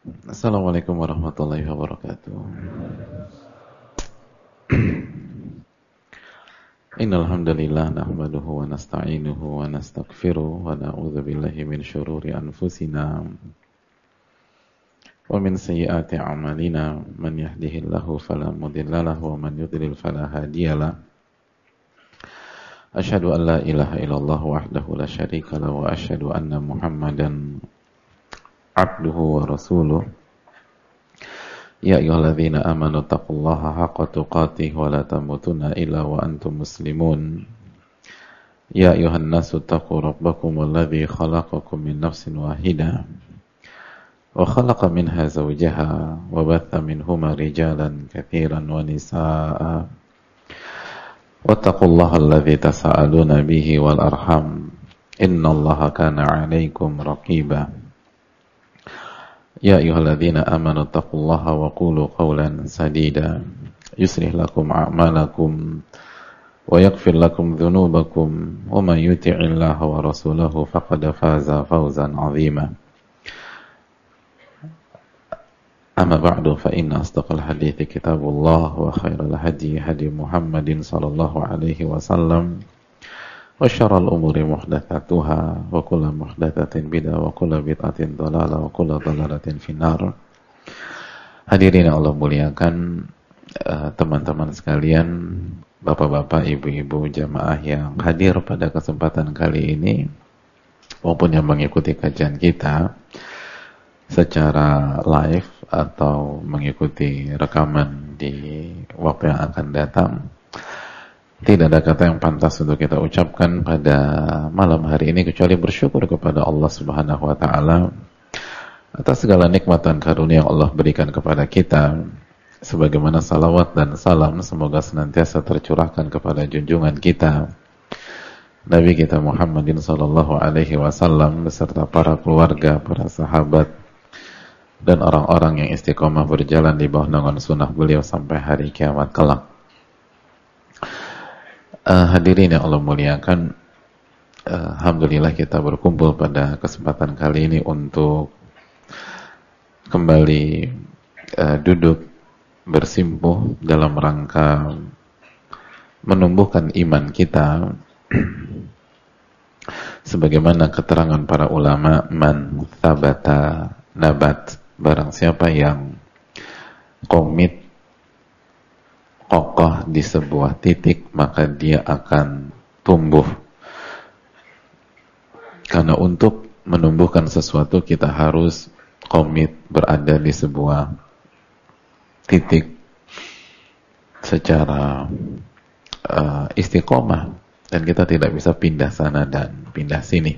Assalamualaikum warahmatullahi wabarakatuh. Innal hamdalillah nahmaduhu wa nasta'inuhu wa nastaghfiruh wa na'udzu billahi min shururi anfusina wa min sayyiati a'malina man yahdihillahu fala mudilla lahu wa man yudlil fala hadiyalah. Asyhadu an la ilaha illallah wahdahu la syarika lahu wa asyhadu anna Muhammadan abduhu wa rasuluh. Ya ayyuhalladzina amanu taqullaha haqqa tuqatih wa la tamutunna illa wa antum muslimun. Ya ayyuhan nasu taqu rabbakum alladzi khalaqakum min nafsin wahidah wa khalaqa minha zawjaha wa batha minhuma rijalan katsiran wa nisaa'a. Wattaqullaha alladzi tasaaluna bihi wal arham. Innallaha kana 'alaikum raqiba. Ya ayyuhalladzina amanu taqullaha wa qulu qawlan sadida yuslih lakum a'malakum wa yaghfir lakum dhunubakum wa man yuti'illaha wa rasulahu faqad faza fawzan 'azima. Amma ba'du fa inna asdaqal hadithi kitabullah wa khairal hadi hadi Muhammadin sallallahu alaihi wasallam wa syarrul umuri muhdatsatuha wa kullu muhdatsatin bid'ah wa kullu bid'atin dhalalah wa kullu dhalalatin finnar. Hadirin yang Allah muliakan, teman-teman sekalian, bapak-bapak, ibu-ibu, jamaah yang hadir pada kesempatan kali ini maupun yang mengikuti kajian kita secara live atau mengikuti rekaman di waktu yang akan datang. Tidak ada kata yang pantas untuk kita ucapkan pada malam hari ini kecuali bersyukur kepada Allah Subhanahu wa taala atas segala nikmat dan karunia yang Allah berikan kepada kita, sebagaimana salawat dan salam semoga senantiasa tercurahkan kepada junjungan kita Nabi kita Muhammadin sallallahu alaihi wasallam beserta para keluarga, para sahabat dan orang-orang yang istiqomah berjalan di bawah naungan sunnah beliau sampai hari kiamat kelak. Hadirin yang Allah muliakan, alhamdulillah kita berkumpul pada kesempatan kali ini untuk kembali duduk bersimpuh dalam rangka menumbuhkan iman kita sebagaimana keterangan para ulama, man thabata nabat, barang siapa yang komit kokoh di sebuah titik maka dia akan tumbuh. Karena untuk menumbuhkan sesuatu kita harus komit berada di sebuah titik secara istiqomah, dan kita tidak bisa pindah sana dan pindah sini.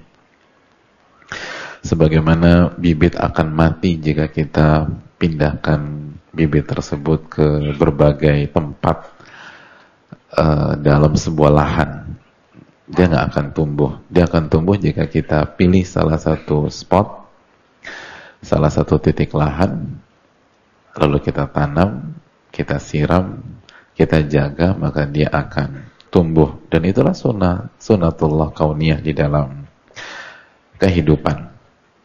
Sebagaimana bibit akan mati jika kita pindahkan bibit tersebut ke berbagai tempat dalam sebuah lahan, dia nggak akan tumbuh. Dia akan tumbuh jika kita pilih salah satu spot, salah satu titik lahan, lalu kita tanam, kita siram, kita jaga, maka dia akan tumbuh. Dan itulah sunnatullah kauniyah di dalam kehidupan.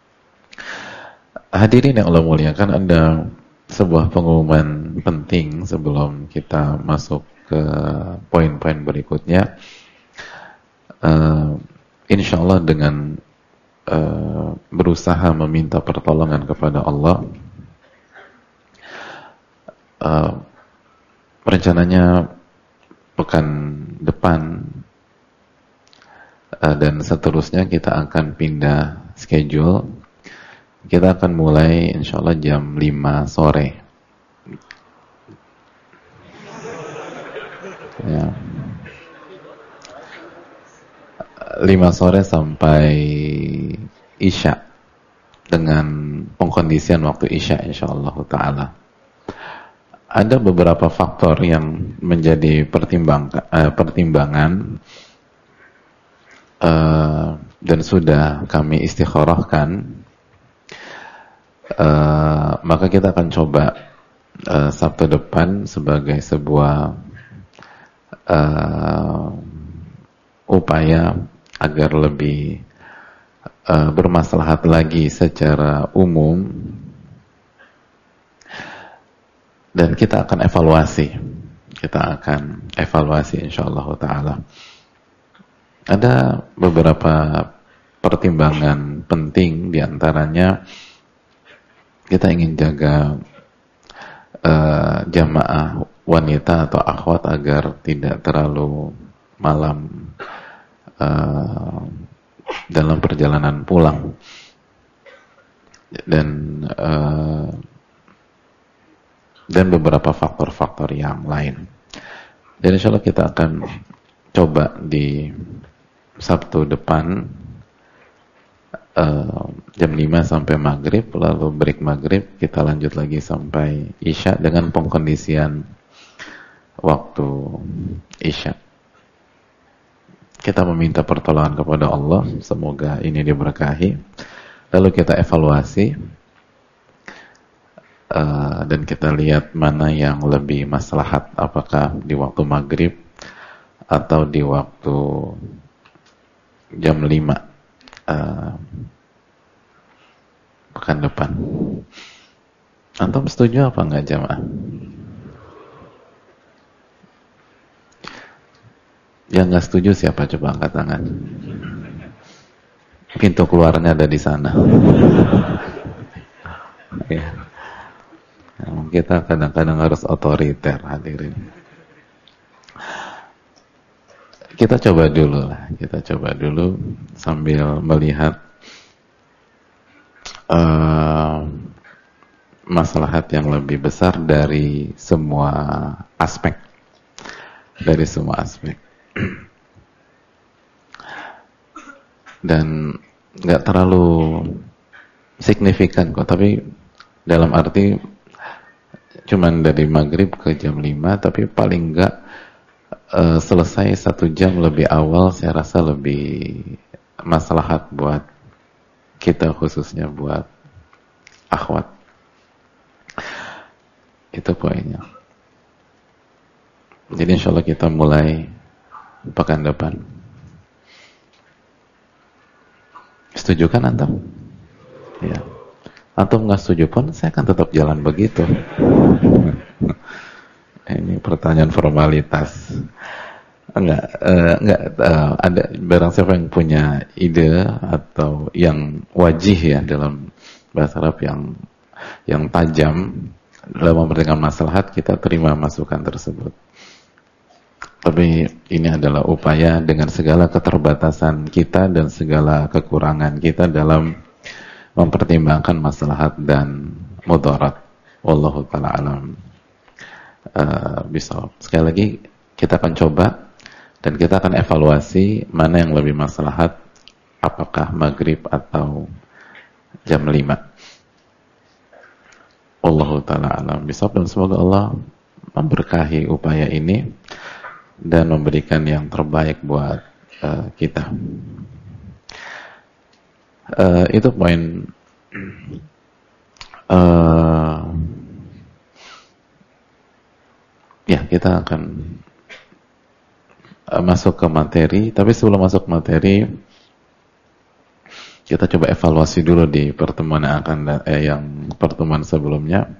Hadirin yang Allah muliakan, ada sebuah pengumuman penting sebelum kita masuk ke poin-poin berikutnya. Insyaallah dengan berusaha meminta pertolongan kepada Allah, rencananya pekan depan dan seterusnya kita akan pindah schedule. Kita akan mulai insyaallah jam 5 sore. Ya. 5 sore sampai Isya, dengan pengkondisian waktu Isya insyaallah ta'ala. Ada beberapa faktor yang menjadi pertimbangan dan sudah kami istikharahkan. Maka kita akan coba Sabtu depan sebagai sebuah upaya agar lebih bermaslahat lagi secara umum Dan kita akan evaluasi. Kita akan evaluasi insyaallah ta'ala. Ada beberapa pertimbangan penting, diantaranya kita ingin jaga jamaah wanita atau akhwat agar tidak terlalu malam dalam perjalanan pulang, dan beberapa faktor-faktor yang lain. Dan insya Allah kita akan coba di Sabtu depan jam 5 sampai maghrib, lalu break maghrib kita lanjut lagi sampai isya dengan pengkondisian waktu isya. Kita meminta pertolongan kepada Allah, semoga ini diberkahi. Lalu kita evaluasi dan kita lihat mana yang lebih maslahat, apakah di waktu maghrib atau di waktu jam 5 pekan depan. Antum setuju apa enggak jamaah? Yang enggak setuju siapa, coba angkat tangan. Pintu keluarnya ada di sana. Ya. Kita kadang-kadang harus otoriter, hadirin. Kita coba dulu sambil melihat maslahat yang lebih besar dari semua aspek. Dan nggak terlalu signifikan kok, tapi dalam arti cuman dari maghrib ke jam 5, tapi paling nggak selesai 1 jam lebih awal, saya rasa lebih maslahat buat kita, khususnya buat akhwat. Itu poinnya. Jadi insya Allah kita mulai pekan depan. Setuju kan antum? Ya. Antum nggak setuju pun saya akan tetap jalan begitu. Ini pertanyaan formalitas. Enggak, ada barang siapa yang punya ide atau yang wajih ya dalam bahasa Arab yang tajam dalam memberikan maslahat, kita terima masukan tersebut. Tapi ini adalah upaya dengan segala keterbatasan kita dan segala kekurangan kita dalam mempertimbangkan maslahat dan mudarat. Wallahu ta'ala alam bisawab. Sekali lagi kita akan coba dan kita akan evaluasi mana yang lebih maslahat, apakah maghrib atau jam 5. Wallahu ta'ala alam bisawab, dan semoga Allah memberkahi upaya ini dan memberikan yang terbaik buat kita. Itu poin ya, kita akan masuk ke materi, tapi sebelum masuk materi kita coba evaluasi dulu di pertemuan yang akan yang pertemuan sebelumnya.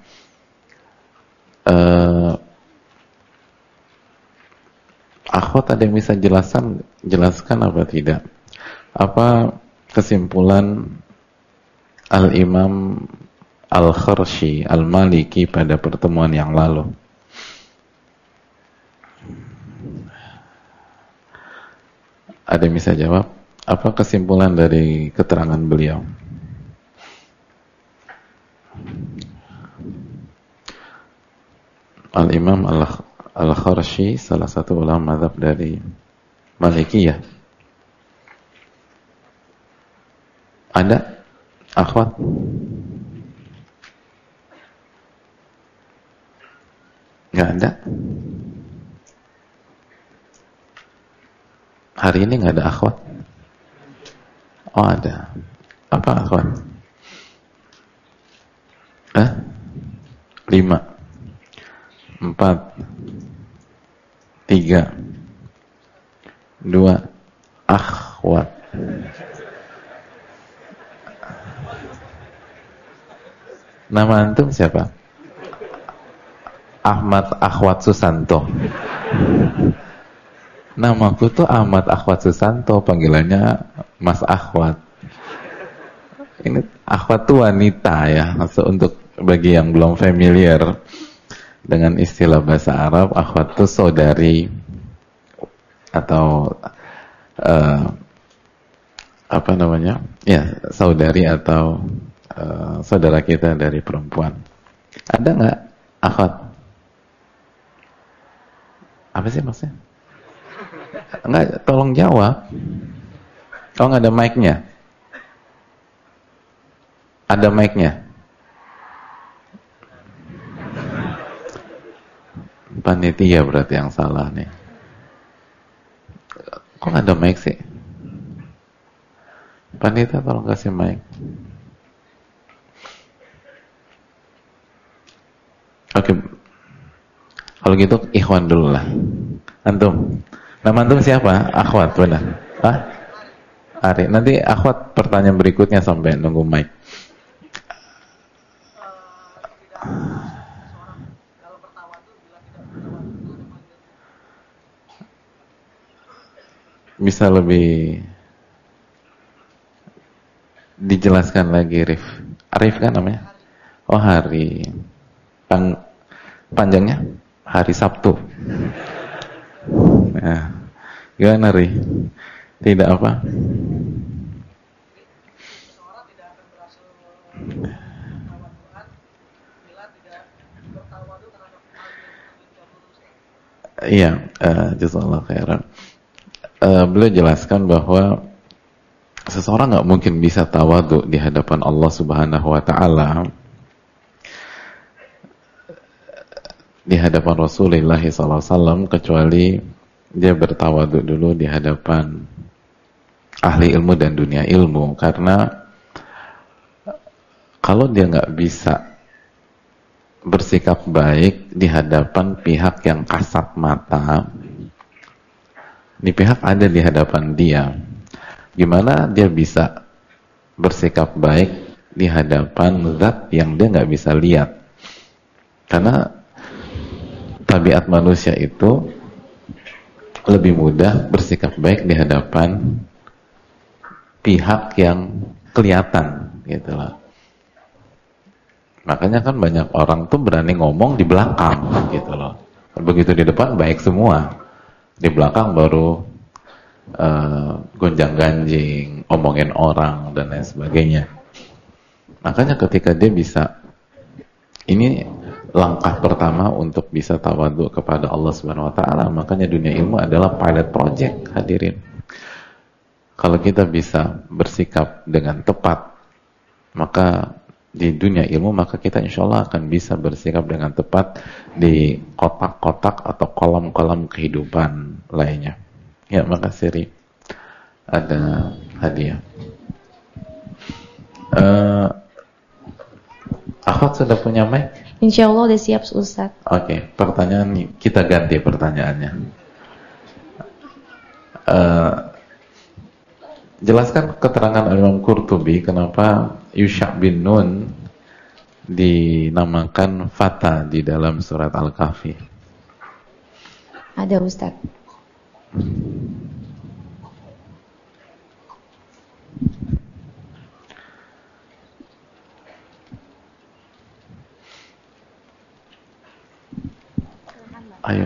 Akhwat ada yang bisa jelaskan apa tidak? Apa kesimpulan Al-Imam Al-Kharshi Al-Maliki pada pertemuan yang lalu? Ada yang bisa jawab? Apa kesimpulan dari keterangan beliau? Al-Imam Al-Kharshi, salah satu ulama mazhab dari Malikiyah. Ada akhwat? Nggak ada? Hari ini nggak ada akhwat? Oh ada. Apa akhwat? 5 4 3 2 akhwat. Nama antum siapa? Ahmad Akhwat Susanto. Namaku tuh Ahmad Akhwat Susanto, panggilannya Mas Akhwat. Ini akhwat tuh wanita ya. Untuk bagi yang belum familiar dengan istilah bahasa Arab, akhwat tuh saudari atau apa namanya? Ya, saudari atau saudara kita dari perempuan. Ada nggak akhwat? Apa sih maksudnya? Enggak, tolong jawab. Oh, nggak ada mic-nya. Ada mic-nya. Panitia berarti yang salah nih. Kok nggak ada mic sih? Panitia tolong kasih mic. Oke. Kalau gitu ikhwan dulu lah. Antum. Nama antum siapa? Akhwat, benar. Hah? Ari. Nanti akhwat pertanyaan berikutnya sampai nunggu mic. Bisa lebih dijelaskan lagi, Rif. Arif kan namanya? Oh, hari. Panjangnya? Hari Sabtu. Nah, gimana, Rif? Tidak apa? Iya, jazakallahu khairan. Beliau jelaskan bahwa seseorang nggak mungkin bisa tawadhu di hadapan Allah Subhanahu wa taala, di hadapan Rasulullah SAW, kecuali dia bertawadhu dulu di hadapan ahli ilmu dan dunia ilmu. Karena kalau dia nggak bisa bersikap baik di hadapan pihak yang kasat mata, di pihak ada di hadapan dia, gimana dia bisa bersikap baik di hadapan zat yang dia nggak bisa lihat? Karena tabiat manusia itu lebih mudah bersikap baik di hadapan pihak yang kelihatan, gitu loh. Makanya kan banyak orang tuh berani ngomong di belakang, gitu loh. Begitu di depan baik semua, di belakang baru gonjang-ganjing, omongin orang dan lain sebagainya. Makanya ketika dia bisa, ini langkah pertama untuk bisa tawadhu kepada Allah Subhanahu wa taala. Makanya dunia ilmu adalah pilot project, hadirin. Kalau kita bisa bersikap dengan tepat, maka di dunia ilmu, maka kita insya Allah akan bisa bersikap dengan tepat di kotak-kotak atau kolam-kolam kehidupan lainnya. Ya, makasih Ri. Ada hadiah. Akhwat sudah punya mic? Insya Allah udah siap, Ustaz. Oke, pertanyaan kita ganti pertanyaannya. Jelaskan keterangan Imam Qurtubi kenapa Yusha' bin Nun dinamakan Fata di dalam surat Al-Kahfi. Ada, Ustaz. Ayo.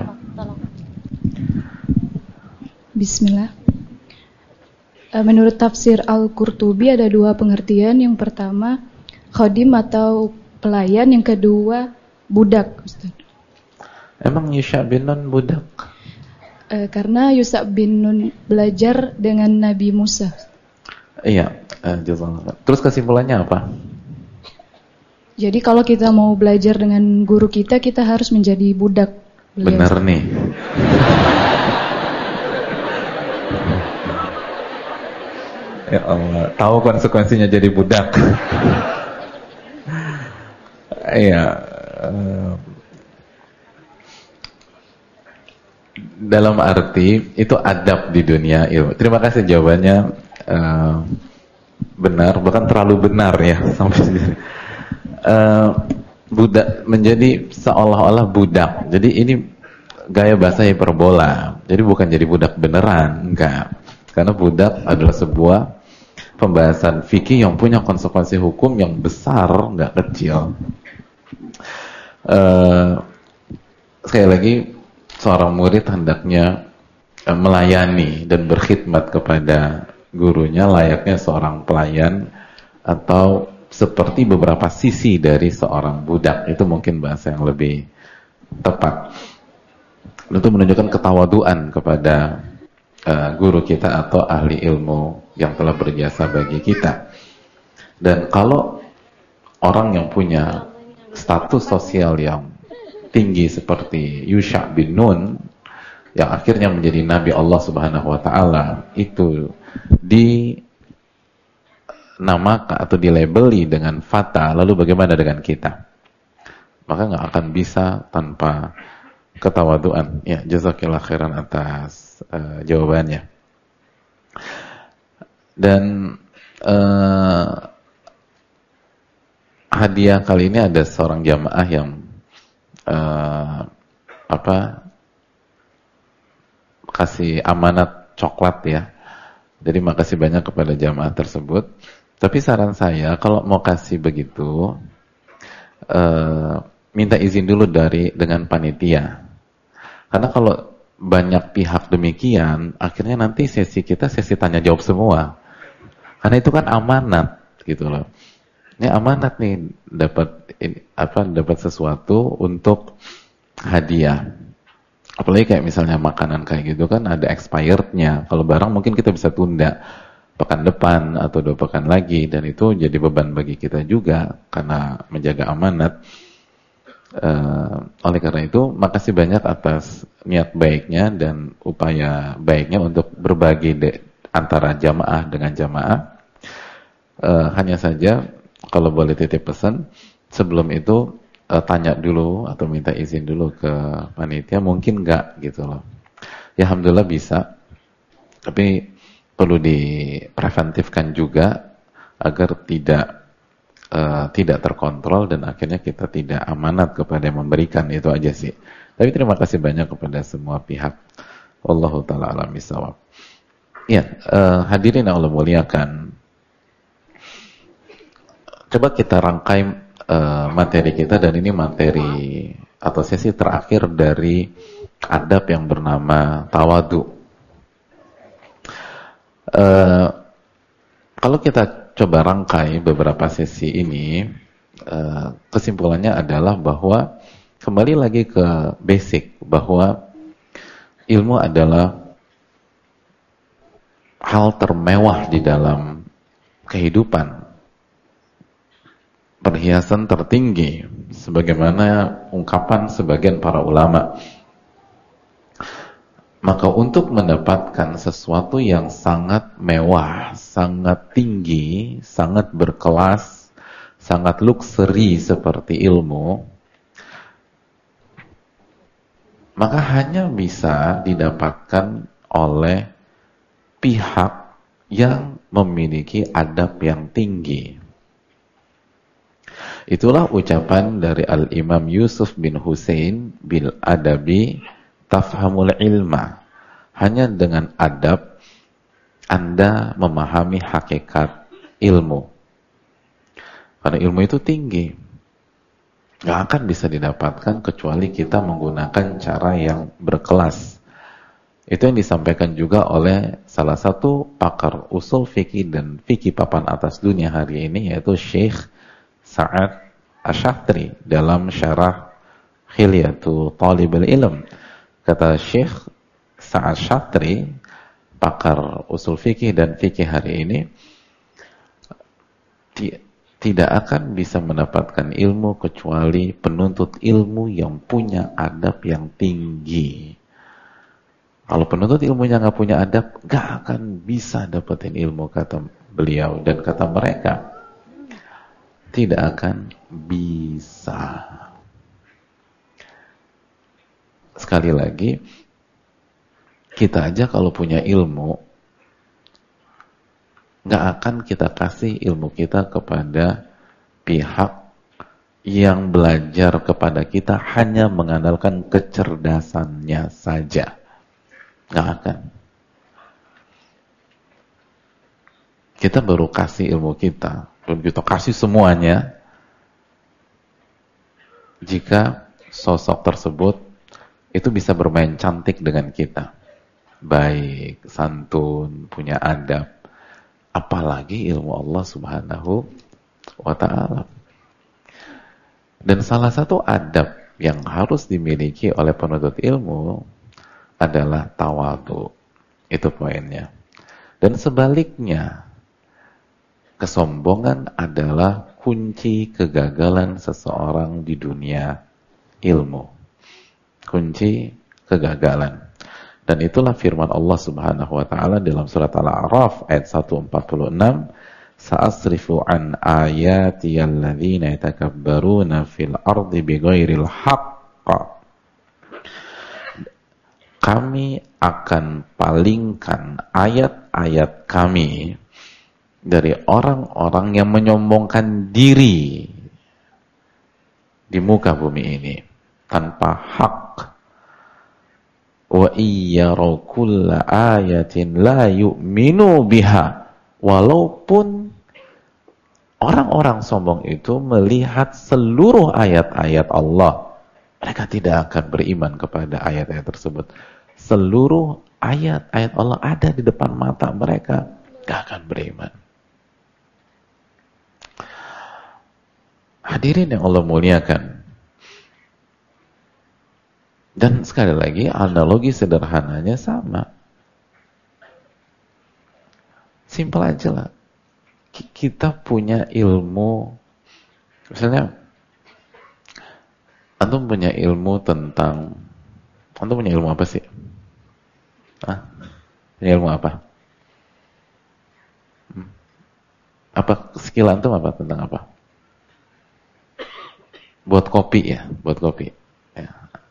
Bismillah. Menurut tafsir Al-Qurtubi ada dua pengertian. Yang pertama, khodim atau pelayan. Yang kedua, budak, Ustaz. Emang Yusha' bin Nun budak? Karena Yusha' bin Nun belajar dengan Nabi Musa. Iya, jazakallah. Terus kesimpulannya apa? Jadi kalau kita mau belajar dengan guru kita harus menjadi budak beliau. Benar nih. Ya Allah, tahu konsekuensinya jadi budak. Iya. Dalam arti itu adab di dunia ilmu. Terima kasih jawabannya benar, bahkan terlalu benar ya sampai sini. budak, menjadi seolah-olah budak. Jadi ini gaya bahasa hiperbola. Jadi bukan jadi budak beneran, enggak. Karena budak adalah sebuah pembahasan fikih yang punya konsekuensi hukum yang besar, enggak kecil. Sekali lagi, seorang murid hendaknya melayani dan berkhidmat kepada gurunya layaknya seorang pelayan, atau seperti beberapa sisi dari seorang budak. Itu mungkin bahasa yang lebih tepat. Itu menunjukkan ketawaduan kepada guru kita atau ahli ilmu yang telah berjasa bagi kita. Dan kalau orang yang punya status sosial yang tinggi seperti Yusha bin Nun yang akhirnya menjadi Nabi Allah Subhanahu wa Ta'ala, itu dinamakan atau dilabeli dengan fata, lalu bagaimana dengan kita? Maka nggak akan bisa tanpa ketawaduan. Ya, jazakillah khairan atas jawabannya. Dan hadiah kali ini ada seorang jamaah yang kasih amanat coklat ya. Jadi makasih banyak kepada jamaah tersebut. Tapi saran saya kalau mau kasih begitu, minta izin dulu dengan panitia. Karena kalau banyak pihak demikian, akhirnya nanti sesi kita sesi tanya jawab semua. Karena itu kan amanat gitu loh. Ini amanat nih, dapat sesuatu untuk hadiah. Apalagi kayak misalnya makanan kayak gitu kan ada expirednya. Kalau barang mungkin kita bisa tunda pekan depan atau 2 pekan lagi, dan itu jadi beban bagi kita juga karena menjaga amanat. Oleh karena itu, makasih banyak atas niat baiknya dan upaya baiknya untuk berbagi antara jamaah dengan jamaah. Hanya saja kalau boleh titip pesan, sebelum itu tanya dulu atau minta izin dulu ke panitia, mungkin enggak gitu loh. Ya alhamdulillah bisa, tapi perlu dipreventifkan juga agar tidak terkontrol dan akhirnya kita tidak amanat kepada yang memberikan. Itu aja sih. Tapi terima kasih banyak kepada semua pihak. Wallahu ta'ala a'lam bishawab. Ya, hadirin yang Allah muliakan, coba kita rangkai materi kita, dan ini materi atau sesi terakhir dari adab yang bernama tawadu. Kalau kita coba rangkai beberapa sesi ini, kesimpulannya adalah bahwa kembali lagi ke basic, bahwa ilmu adalah hal termewah di dalam kehidupan, perhiasan tertinggi, sebagaimana ungkapan sebagian para ulama. Maka untuk mendapatkan sesuatu yang sangat mewah, sangat tinggi, sangat berkelas, sangat luxury seperti ilmu, maka hanya bisa didapatkan oleh pihak yang memiliki adab yang tinggi. Itulah ucapan dari Al-Imam Yusuf bin Husain, bil adabi tafhamul ilma. Hanya dengan adab Anda memahami hakikat ilmu. Karena ilmu itu tinggi, gak akan bisa didapatkan kecuali kita menggunakan cara yang berkelas. Itu yang disampaikan juga oleh salah satu pakar usul fikih dan fikih papan atas dunia hari ini, yaitu Syekh Sa'ad Asy-Syatri dalam syarah Khilyatu Talibul Ilm. Kata Syekh Sa'ad Asy-Syatri, pakar usul fikih dan fikih hari ini, tidak akan bisa mendapatkan ilmu kecuali penuntut ilmu yang punya adab yang tinggi. Kalau penuntut ilmunya nggak punya adab, nggak akan bisa dapetin ilmu, kata beliau. Dan kata mereka, tidak akan bisa. Sekali lagi, kita aja kalau punya ilmu, nggak akan kita kasih ilmu kita kepada pihak yang belajar kepada kita hanya mengandalkan kecerdasannya saja. Nggak akan. Kita baru kasih ilmu kita, belum kita kasih semuanya, jika sosok tersebut itu bisa bermain cantik dengan kita, baik, santun, punya adab, apalagi ilmu Allah Subhanahu wa ta'ala. Dan salah satu adab yang harus dimiliki oleh penuntut ilmu adalah tawadhu. Itu poinnya. Dan sebaliknya, kesombongan adalah kunci kegagalan seseorang di dunia ilmu. Kunci kegagalan. Dan itulah firman Allah Subhanahu wa ta'ala dalam surat Al-A'raf ayat 146, sa'asrifu an ayati alladzina yatakabbaruna fil ardi bighairil haqq. Kami akan palingkan ayat-ayat kami dari orang-orang yang menyombongkan diri di muka bumi ini tanpa hak. Wa iyyaraw kulla ayatin la yu'minu biha. Walaupun orang-orang sombong itu melihat seluruh ayat-ayat Allah, mereka tidak akan beriman kepada ayat-ayat tersebut. Seluruh ayat-ayat Allah ada di depan mata mereka, gak akan beriman. Hadirin yang Allah muliakan. Dan sekali lagi, analogi sederhananya sama. Simpel aja lah. Kita punya ilmu, misalnya, antum punya ilmu tentang, antum punya ilmu apa sih? Hah? Punya ilmu apa? Apa skill antum apa tentang apa? Buat kopi ya, buat kopi. Ya.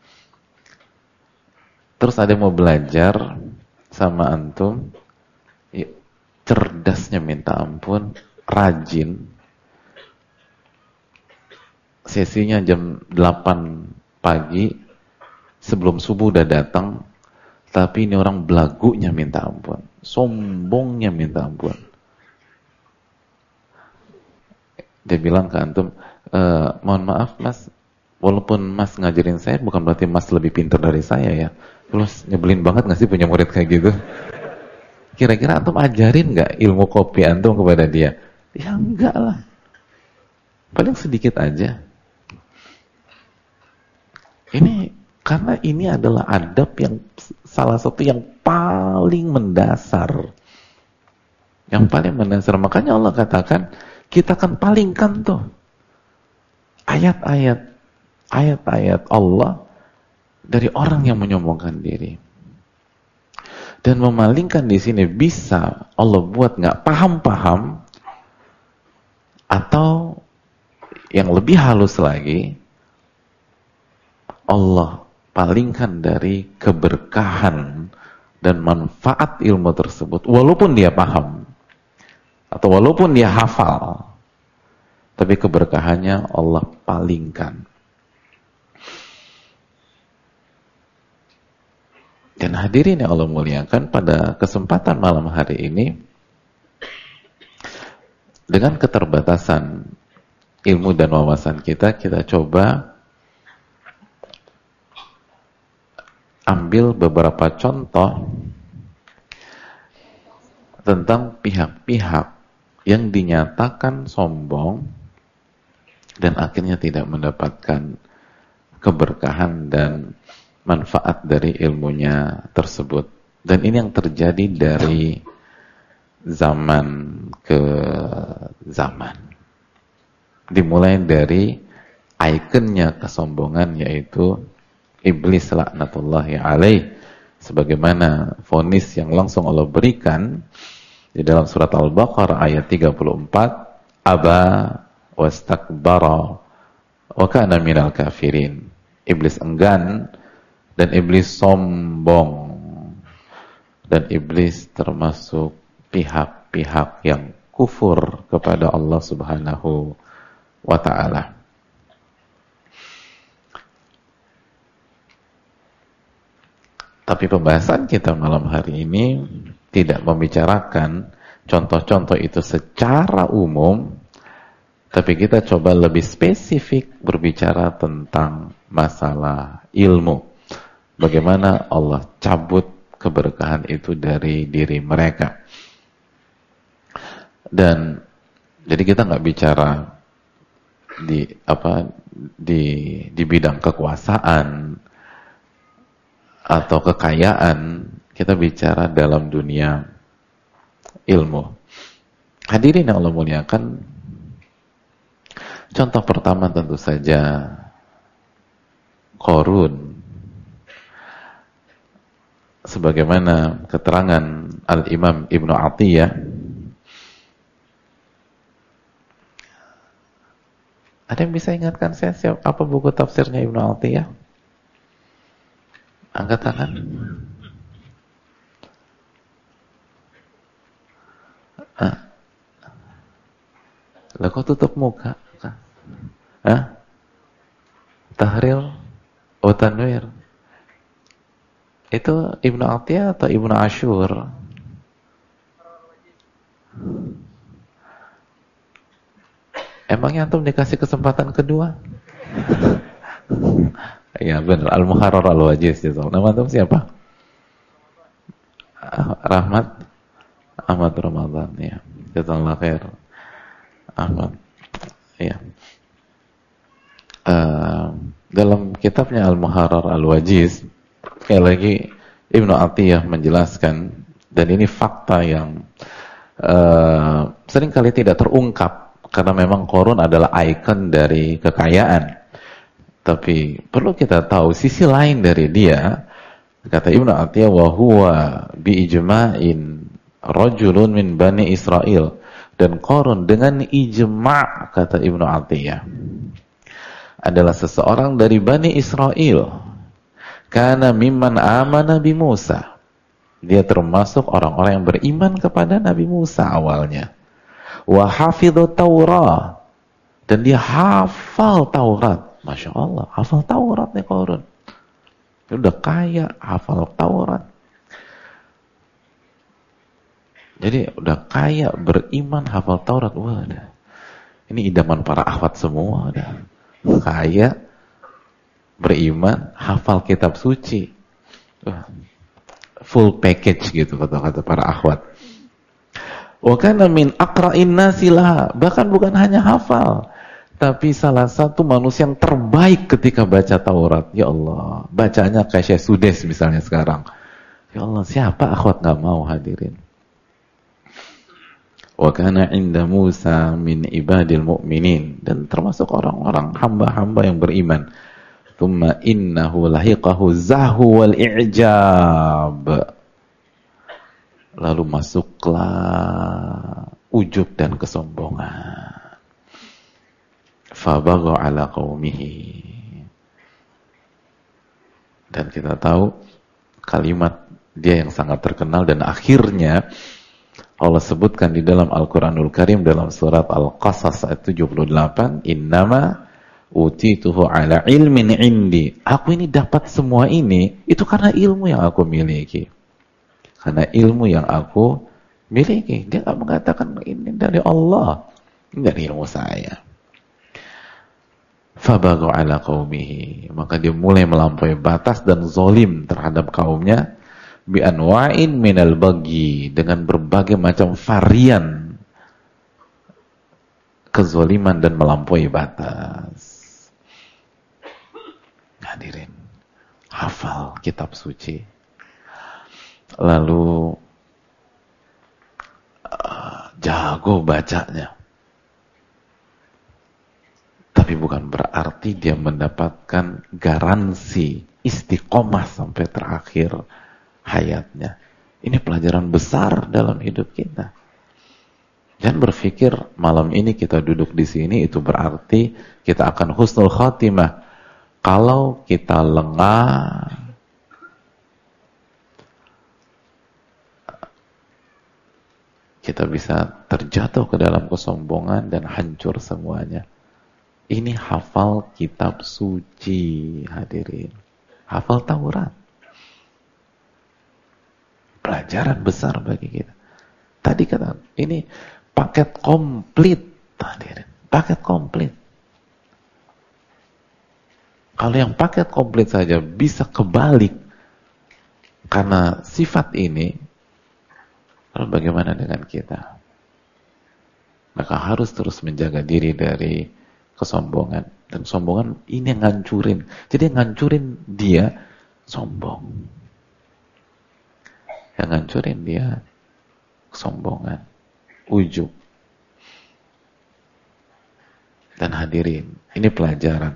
Terus ada yang mau belajar sama antum, ya, cerdasnya minta ampun, rajin. Sesinya jam 8 pagi, sebelum subuh udah datang, tapi ini orang belagunya minta ampun, sombongnya minta ampun. Dia bilang ke antum, mohon maaf mas, walaupun mas ngajarin saya, bukan berarti mas lebih pintar dari saya ya. Terus nyebelin banget gak sih punya murid kayak gitu? Kira-kira antum ajarin gak ilmu kopi antum kepada dia? Ya enggak lah. Paling sedikit aja. Ini, karena ini adalah adab yang salah satu yang paling mendasar. Yang paling mendasar. Makanya Allah katakan, kita akan palingkan tuh ayat-ayat Allah dari orang yang menyombongkan diri. Dan memalingkan di sini bisa Allah buat nggak paham-paham, atau yang lebih halus lagi, Allah palingkan dari keberkahan dan manfaat ilmu tersebut, walaupun dia paham atau walaupun dia hafal, tapi keberkahannya Allah palingkan. Dan hadirin yang Allah muliakan, pada kesempatan malam hari ini, dengan keterbatasan ilmu dan wawasan kita coba ambil beberapa contoh tentang pihak-pihak yang dinyatakan sombong dan akhirnya tidak mendapatkan keberkahan dan manfaat dari ilmunya tersebut. Dan ini yang terjadi dari zaman ke zaman. Dimulai dari ikonnya kesombongan, yaitu iblis laknatullahi alaih, sebagaimana vonis yang langsung Allah berikan di dalam surat Al-Baqarah ayat 34, aba wastakbara wa kana minal kafirin. Iblis enggan dan iblis sombong, dan iblis termasuk pihak-pihak yang kufur kepada Allah Subhanahu wa ta'ala. Tapi pembahasan kita malam hari ini tidak membicarakan contoh-contoh itu secara umum, tapi kita coba lebih spesifik berbicara tentang masalah ilmu. Bagaimana Allah cabut keberkahan itu dari diri mereka. Dan jadi kita nggak bicara di bidang kekuasaan atau kekayaan, kita bicara dalam dunia ilmu. Hadirin yang Allah muliakan, contoh pertama tentu saja Qarun. Sebagaimana keterangan Al-Imam Ibnu Athiyah, ada yang bisa ingatkan saya apa buku tafsirnya Ibnu Athiyah? Angkat tangan. Lah kok tutup muka? Tahril wa Tanwir. Itu Ibnu Athiyah atau Ibnu Ashur? Emangnya antum dikasih kesempatan kedua? Iya benar, Al-Muharrar Al-Wajiz itu. Nama antum siapa? Rahmat Ahmad Ramadan, ya. Jazakallahu khair. Ahmad. Ya. Dalam kitabnya Al-Muharrar Al-Wajiz, sekali lagi Ibnu Athiyah menjelaskan, dan ini fakta yang seringkali tidak terungkap karena memang Qarun adalah ikon dari kekayaan. Tapi perlu kita tahu sisi lain dari dia. Kata Ibnu Athiyah, wa huwa bi ijma'in rajulun min Bani Israel. Dan Qarun dengan ijma', kata Ibnu Athiyah, adalah seseorang dari Bani Israel. Karena mimman amana bi Musa. Dia termasuk orang-orang yang beriman kepada Nabi Musa awalnya. Wa hafidhu Taurat. Dan dia hafal Taurat. Masya Allah, hafal Taurat nih Qarun. Dia udah kaya, hafal Taurat. Jadi udah kaya, beriman, hafal Taurat. Wah, ini idaman para akhwat semua. Kaya, beriman, hafal kitab suci. Full package gitu kata-kata para akhwat. Wa kana min aqra'in nasi laha. Bahkan bukan hanya hafal, tapi salah satu manusia yang terbaik ketika baca Taurat. Ya Allah, bacanya kayak Syekh Sudes misalnya sekarang. Ya Allah, siapa akhwat nggak mau hadirin? Wa kana 'inda Musa min ibadil mu'minin, dan termasuk orang-orang hamba-hamba yang beriman. Tsumma innahu lahiqahu zahu wal i'jab. Lalu masuklah ujub dan kesombongan. Fabagha ala qaumihi. Dan kita tahu kalimat dia yang sangat terkenal dan akhirnya Allah sebutkan di dalam Al-Quranul Karim dalam surat Al-Qasas ayat 78, innama utituhu ala ilmin indi. Aku ini dapat semua ini itu karena ilmu yang aku miliki. Karena ilmu yang aku miliki. Dia nggak mengatakan ini dari Allah, ini dari ilmu saya. Fabagha ala qaumihi. Maka dia mulai melampaui batas dan zalim terhadap kaumnya. Bi anwa'in minal baghi, dengan berbagai macam varian kezaliman dan melampaui batas. Hadirin, hafal kitab suci, lalu jago bacanya, tapi bukan berarti dia mendapatkan garansi istiqomah sampai terakhir hayatnya. Ini pelajaran besar dalam hidup kita. Jangan berpikir malam ini kita duduk di sini itu berarti kita akan husnul khatimah. Kalau kita lengah, kita bisa terjatuh ke dalam kesombongan dan hancur semuanya. Ini hafal kitab suci, hadirin. Hafal Taurat. pelajaran besar bagi kita. Tadi kata, ini paket komplit, hadirin. Paket komplit. Kalau yang paket komplit saja bisa kebalik karena sifat ini, lalu bagaimana dengan kita? Maka harus terus menjaga diri dari kesombongan. Dan kesombongan ini yang ngancurin. Jadi yang ngancurin dia sombong. Yang ngancurin dia kesombongan, ujub. Dan hadirin, ini pelajaran.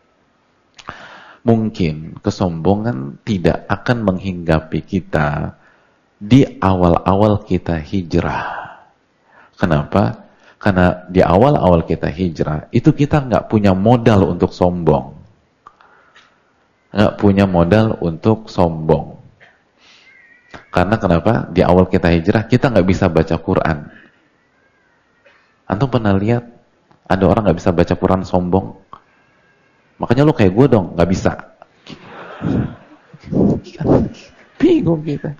Mungkin kesombongan tidak akan menghinggapi kita di awal-awal kita hijrah. Kenapa? Karena di awal-awal kita hijrah, itu kita nggak punya modal untuk sombong. Nggak punya modal untuk sombong. Karena kenapa? Di awal kita hijrah, kita nggak bisa baca Quran. Antum pernah lihat ada orang nggak bisa baca Quran sombong? Makanya lu kayak gue dong, nggak bisa. Bingung kita.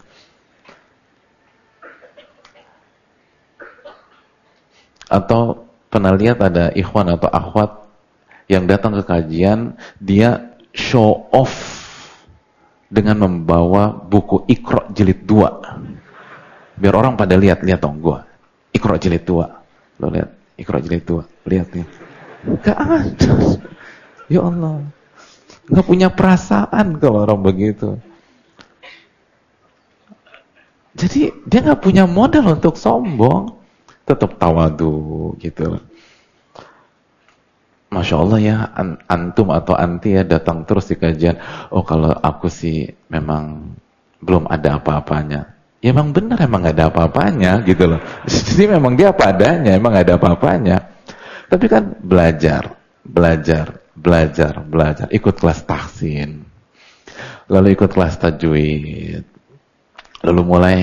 Atau pernah lihat ada ikhwan atau akhwat yang datang ke kajian, dia show off dengan membawa buku Iqra jilid 2. Biar orang pada lihat dong gua. Iqra jilid 2. Lo lihat Iqra jilid 2. Lihat nih. Enggak ada. Ya Allah. Enggak punya perasaan kalau orang begitu. Jadi dia enggak punya modal untuk sombong. Tetap tawadu gitu. Masya Allah ya, antum atau anti ya datang terus di kajian. Oh kalau aku sih memang belum ada apa-apanya. Ya emang benar, emang gak ada apa-apanya gitu loh. Jadi memang dia apa adanya, emang gak ada apa-apanya. Tapi kan belajar. Ikut kelas tahsin. Lalu ikut kelas tajwid. Lalu mulai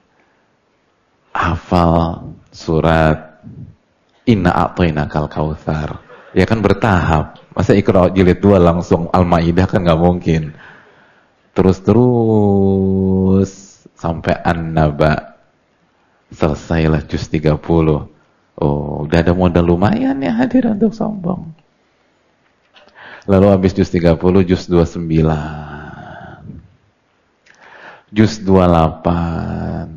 hafal surat Inna a'tainakal kautsar. Ya kan bertahap. Masa Iqra jilid 2 langsung Al-Maidah kan nggak mungkin. Terus sampai An-Naba. Selesailah juz 30. Oh, udah ada modal lumayan ya hadir untuk sombong. Lalu habis juz 30, juz 29. Juz 28.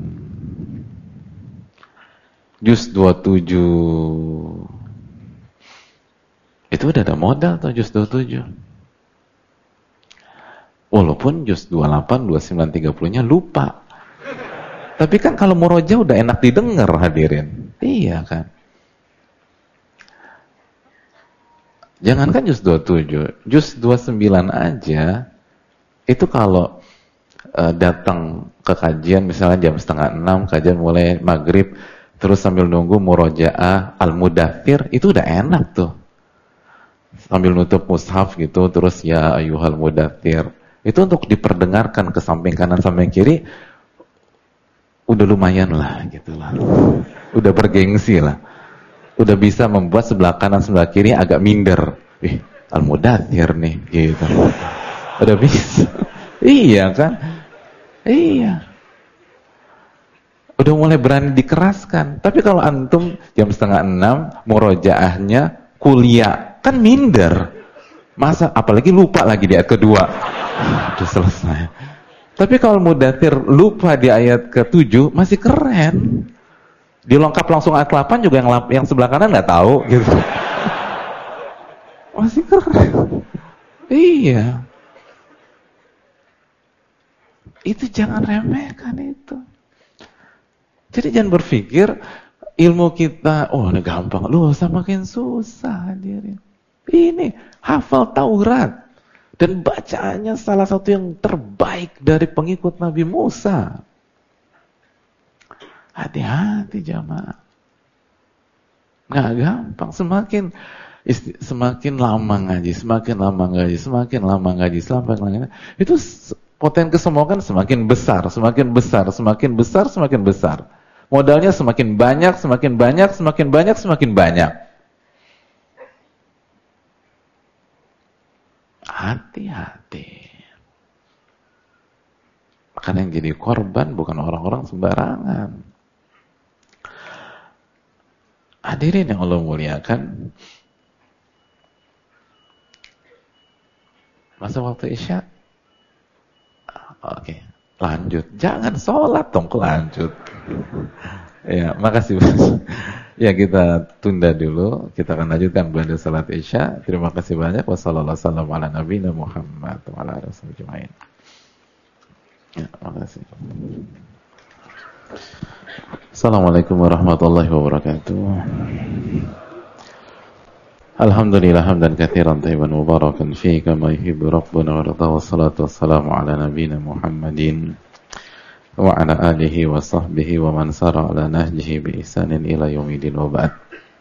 Juz 27. Itu udah ada modal tuh juz 27. Walaupun juz 28, 29, 30-nya lupa. Tapi kan kalau muroja udah enak didengar hadirin. Iya kan? Jangankan juz 27, juz 29 aja itu kalau datang ke kajian misalnya jam 5:30, kajian mulai maghrib, terus sambil nunggu murojaah Al-Mudaththir, itu udah enak tuh. Sambil nutup mushaf gitu, terus ya ayyuhal mudaththir. Itu untuk diperdengarkan ke samping kanan samping kiri, udah lumayan lah gitu lah. Udah bergengsi lah. Udah bisa membuat sebelah kanan sebelah kiri agak minder. Al-Mudaththir nih gitu. Udah bisa. Iya kan? Iya. Udah mulai berani dikeraskan. Tapi kalau antum jam 5:30 murojaahnya kuliah, kan minder. Masa apalagi lupa lagi di ayat kedua. Udah selesai. Tapi kalau Mudaththir lupa di ayat ke-7 masih keren. Dilengkap langsung ayat 8 juga yang sebelah kanan nggak tahu gitu. Masih keren. Iya. Itu jangan remehkan itu. Jadi jangan berpikir ilmu kita, oh ini gampang, lu makin susah hadirin. Ini hafal Taurat dan bacaannya salah satu yang terbaik dari pengikut Nabi Musa. Hati-hati jamaah. Nggak gampang, semakin lama ngaji, itu potensi kesombongan semakin besar. Modalnya semakin banyak. Hati-hati. Karena yang jadi korban bukan orang-orang sembarangan. Hadirin yang Allah muliakan, masa waktu Isya, oke, lanjut. Jangan sholat dong, lanjut. Ya, makasih. Ya, kita tunda dulu. Kita akan lanjutkan belajar salat Isya. Terima kasih banyak. Wassalamualaikum warahmatullahi wabarakatuh. Ya, makasih. Assalamualaikum warahmatullahi wabarakatuh. Alhamdulillah hamdan katsiran thayyiban mubarakan fihi kama yuhibbu rabbuna wa yarda. Wassalatu wassalamu ala nabiyyina Muhammadin wa ala alihi wa sahbihi wa man sara ala nahjihi bi ihsanin ila yaumil wa ba'd.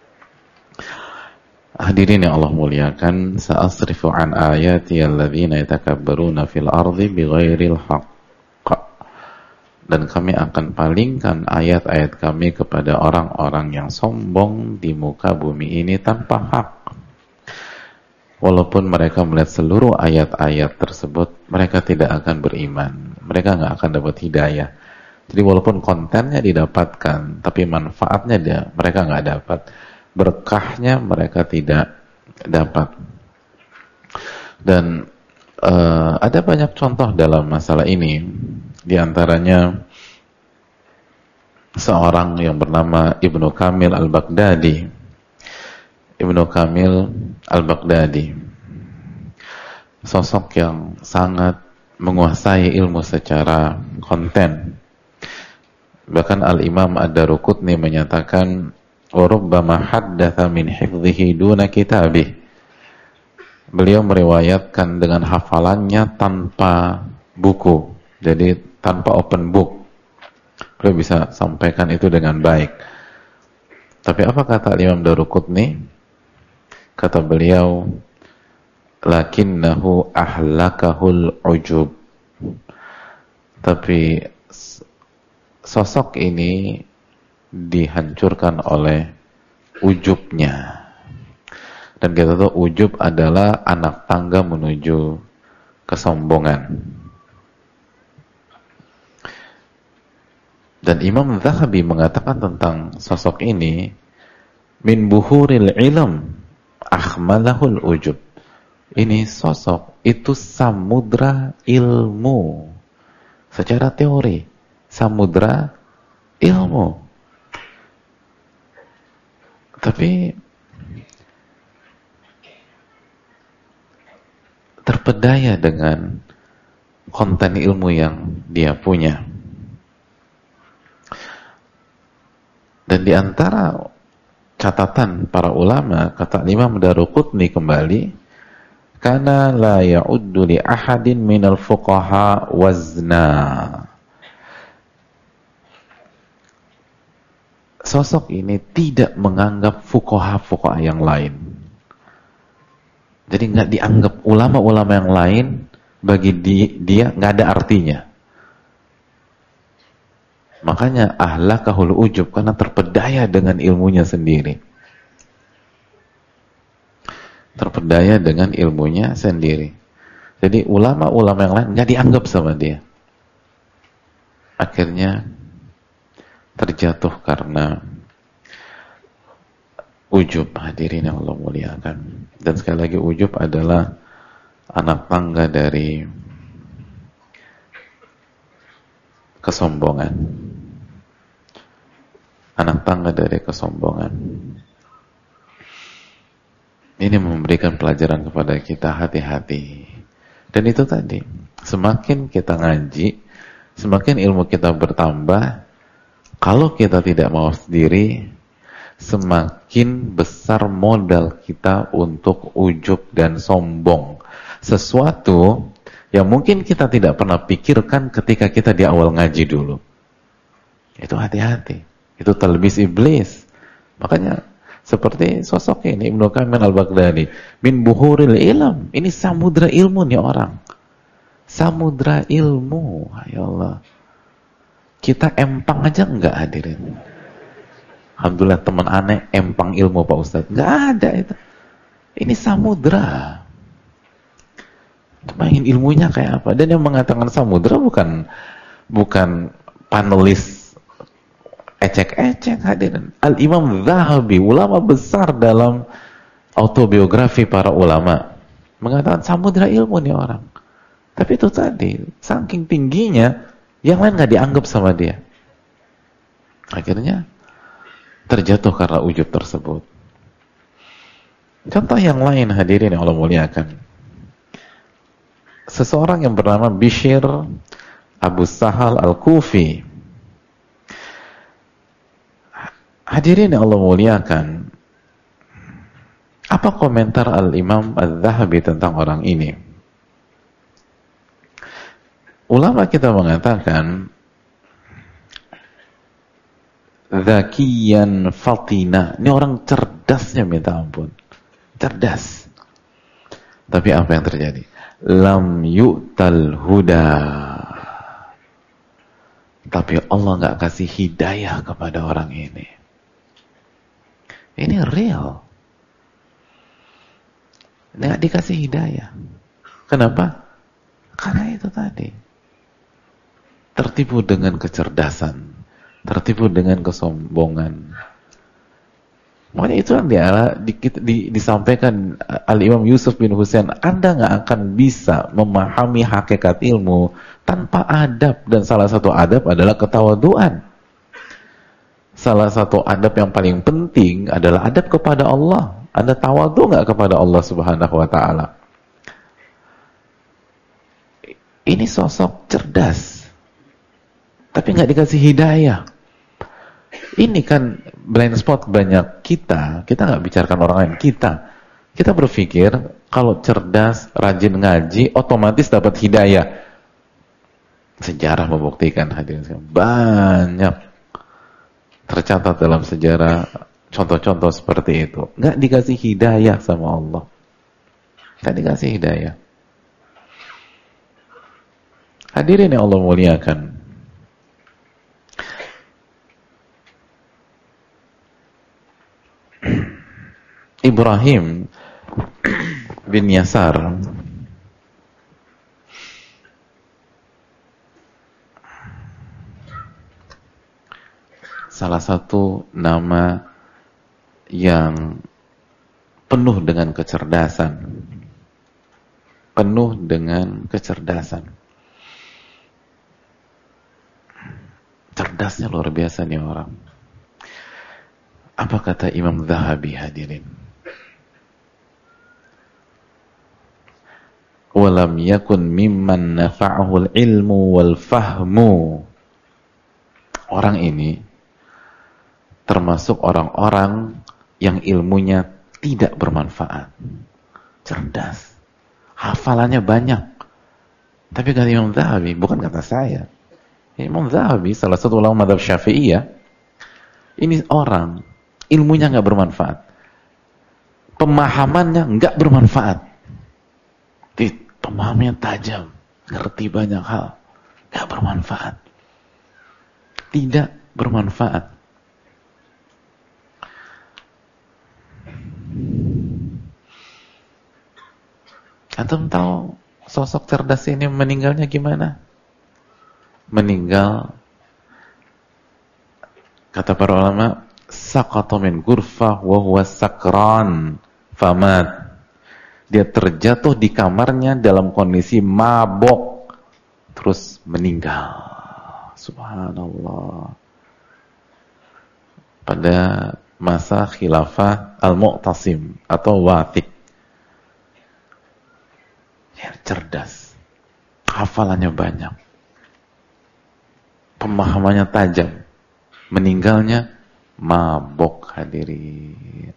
Hadirin yang Allah muliakan, sa'asrifu an ayati alladzina yatakabbaruna fil ardi bighairil haqq. Dan kami akan palingkan ayat-ayat kami kepada orang-orang yang sombong di muka bumi ini tanpa hak. Walaupun mereka melihat seluruh ayat-ayat tersebut, mereka tidak akan beriman. Mereka nggak akan dapat hidayah. Jadi walaupun kontennya didapatkan, tapi manfaatnya mereka nggak dapat. Berkahnya mereka tidak dapat. Dan ada banyak contoh dalam masalah ini. Di antaranya seorang yang bernama Ibnu Kamil Al-Baghdadi. Ibnu Kamil Al-Baghdadi, sosok yang sangat menguasai ilmu secara konten. Bahkan Al-Imam Ad-Daruqutni menyatakan, wa rubbama haddatsa min hifdhihi duna kitabih. Beliau meriwayatkan dengan hafalannya tanpa buku, jadi tanpa open book. Beliau bisa sampaikan itu dengan baik. Tapi apa kata Imam Daruqutni? Kata beliau, lakinnahu ahlakahul ujub. Tapi sosok ini dihancurkan oleh ujubnya. Dan kita tahu ujub adalah anak tangga menuju kesombongan. Dan Imam Zahabi mengatakan tentang sosok ini, min buhuril ilm akhmalahul ujub. Ini sosok itu samudra ilmu. Secara teori, samudra ilmu. Tapi terpedaya dengan konten ilmu yang dia punya. Dan di antara catatan para ulama, kata Imam Daruqutni kembali, kana la ya'uddu li ahadin minal fuqaha wazna. Sosok ini tidak menganggap fuqaha yang lain. Jadi nggak dianggap ulama-ulama yang lain, bagi dia nggak ada artinya. Makanya ahlakahul ujub, karena terpedaya dengan ilmunya sendiri. Terpedaya dengan ilmunya sendiri. Jadi ulama-ulama yang lain nggak dianggap sama dia. Akhirnya terjatuh karena ujub. Hadirin yang Allah muliakan. Dan sekali lagi, ujub adalah anak tangga dari kesombongan. Anak tangga dari kesombongan. Ini memberikan pelajaran kepada kita, hati-hati. Dan itu tadi, semakin kita ngaji, semakin ilmu kita bertambah. Kalau kita tidak mau sendiri, semakin besar modal kita untuk ujub dan sombong. Sesuatu yang mungkin kita tidak pernah pikirkan ketika kita di awal ngaji dulu. Itu hati-hati. Itu talbis iblis. Makanya seperti sosok ini Ibnu Kamil Al-Baghdadi, min buhuril ilm. Ini samudra ilmu nih orang. Samudra ilmu. Ya Allah. Kita empang aja enggak, hadirin. Alhamdulillah teman aneh empang ilmu Pak Ustadz. Enggak ada itu. Ini samudra. Bayangin ilmunya kayak apa. Dan yang mengatakan samudra bukan bukan panelis ecek-ecek hadirin. Al-Imam Zahabi, ulama besar dalam autobiografi para ulama, mengatakan samudra ilmu nih orang. Tapi itu tadi, saking tingginya, yang lain gak dianggap sama dia. Akhirnya terjatuh karena ujub tersebut. Contoh yang lain hadirin yang Allah muliakan. Seseorang yang bernama Bishr Abu Sahal Al-Kufi. Hadirin yang Allah muliakan, apa komentar Al-Imam Al-Zahabi tentang orang ini? Ulama kita mengatakan Zakiyan Fatina. Ini orang cerdasnya minta ampun. Cerdas. Tapi apa yang terjadi? Lam yu'tal huda. Tapi Allah gak kasih hidayah kepada orang ini. Ini real. Gak dikasih hidayah. Kenapa? Karena itu tadi. Tertipu dengan kecerdasan. Tertipu dengan kesombongan. Makanya itu yang disampaikan Al-Imam Yusuf bin Husain. Anda gak akan bisa memahami hakikat ilmu tanpa adab. Dan salah satu adab adalah ketawaduan. Salah satu adab yang paling penting adalah adab kepada Allah. Anda tawadu gak kepada Allah Subhanahu wa ta'ala? Ini sosok cerdas, tapi gak dikasih hidayah. Ini kan blind spot banyak kita gak bicarakan orang lain, kita berpikir kalau cerdas, rajin ngaji, otomatis dapat hidayah. Sejarah membuktikan hadirin sekalian, banyak tercatat dalam sejarah contoh-contoh seperti itu. Gak dikasih hidayah sama Allah, gak dikasih hidayah. Hadirin yang Allah muliakan, Ibrahim bin Yasar salah satu nama yang penuh dengan kecerdasan. Penuh dengan kecerdasan. Cerdasnya luar biasa nih orang. Apa kata Imam Zahabi hadirin? Walam yakun mimman nafa'ahul ilmu wal fahmu. Orang ini termasuk orang-orang yang ilmunya tidak bermanfaat. Cerdas. Hafalannya banyak. Tapi kata Imam Zahabi, bukan kata saya. Imam Zahabi, salah satu ulama mazhab Syafi'iyah, ini orang ilmunya nggak bermanfaat, pemahamannya nggak bermanfaat. Pemahamannya tajam, ngerti banyak hal, nggak bermanfaat, tidak bermanfaat. Antum tahu sosok cerdas ini meninggalnya gimana? Meninggal, kata para ulama, saqata min ghurfah wa huwa sakran famat. Dia terjatuh di kamarnya dalam kondisi mabok, terus meninggal. Subhanallah. Pada masa khilafah Al-Mu'tasim atau Wathiq. Dia cerdas, hafalannya banyak, pemahamannya tajam, meninggalnya mabok hadirin.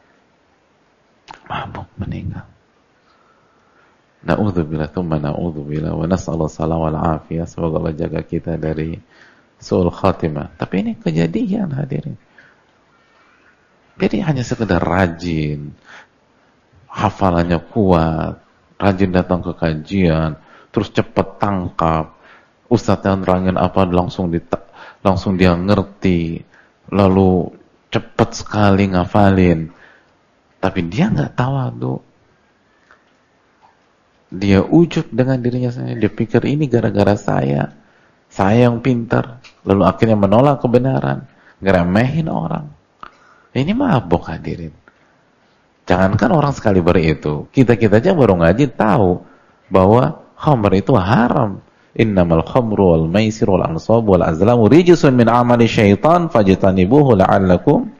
Mabok meninggal. Na'udzubillah tsumma na'udzubillah wa nas'alullah salam wal afiyah. Semoga Allah jaga kita dari su'ul khatimah. Tapi ini kejadian hadirin. Jadi hanya sekedar rajin, hafalannya kuat, rajin datang ke kajian, terus cepat tangkap. Ustadznya nerangin apa langsung dia ngerti, lalu cepat sekali ngafalin. Tapi dia nggak tawadhu. Dia ujub dengan dirinya sendiri. Dia pikir ini gara-gara saya. Saya yang pintar, lalu akhirnya menolak kebenaran, ngeremehin orang. Ini mabok hadirin. Jangankan orang sekali itu, kita aja baru ngaji tahu bahwa khamr itu haram. Innamal khamru wal maisir wal ansab wal azlamu rijsun min amali syaitan fajtanibuhu la'allakum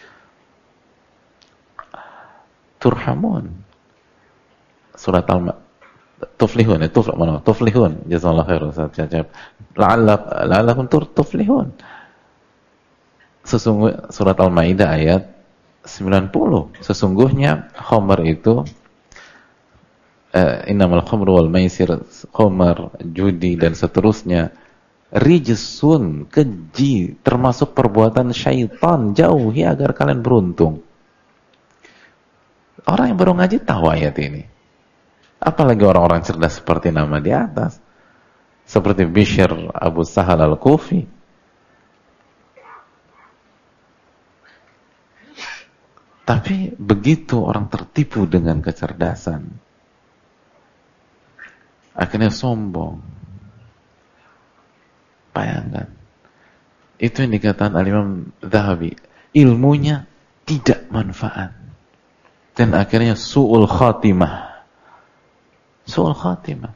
turhamun. Surat Tuflihun, Tuflihun. Jazakallahu khairan Ustaz Cacep. La'allakum tuflihun. Sesungguhnya surat Al-Maidah ayat 90. Sesungguhnya khamr itu innamal khamru wal maisir, khamr, judi dan seterusnya, rijsun, keji, termasuk perbuatan syaitan, jauhi agar kalian beruntung. Orang yang baru ngaji tahu ayat ini. Apalagi orang-orang cerdas seperti nama di atas, seperti Bishr Abu Sahal Al-Kufi. Tapi begitu orang tertipu dengan kecerdasan, akhirnya sombong. Bayangkan. Itu yang dikatakan Al-Imam Zahabi. Ilmunya tidak manfaat. Dan akhirnya su'ul khatimah. Su'ul khatimah.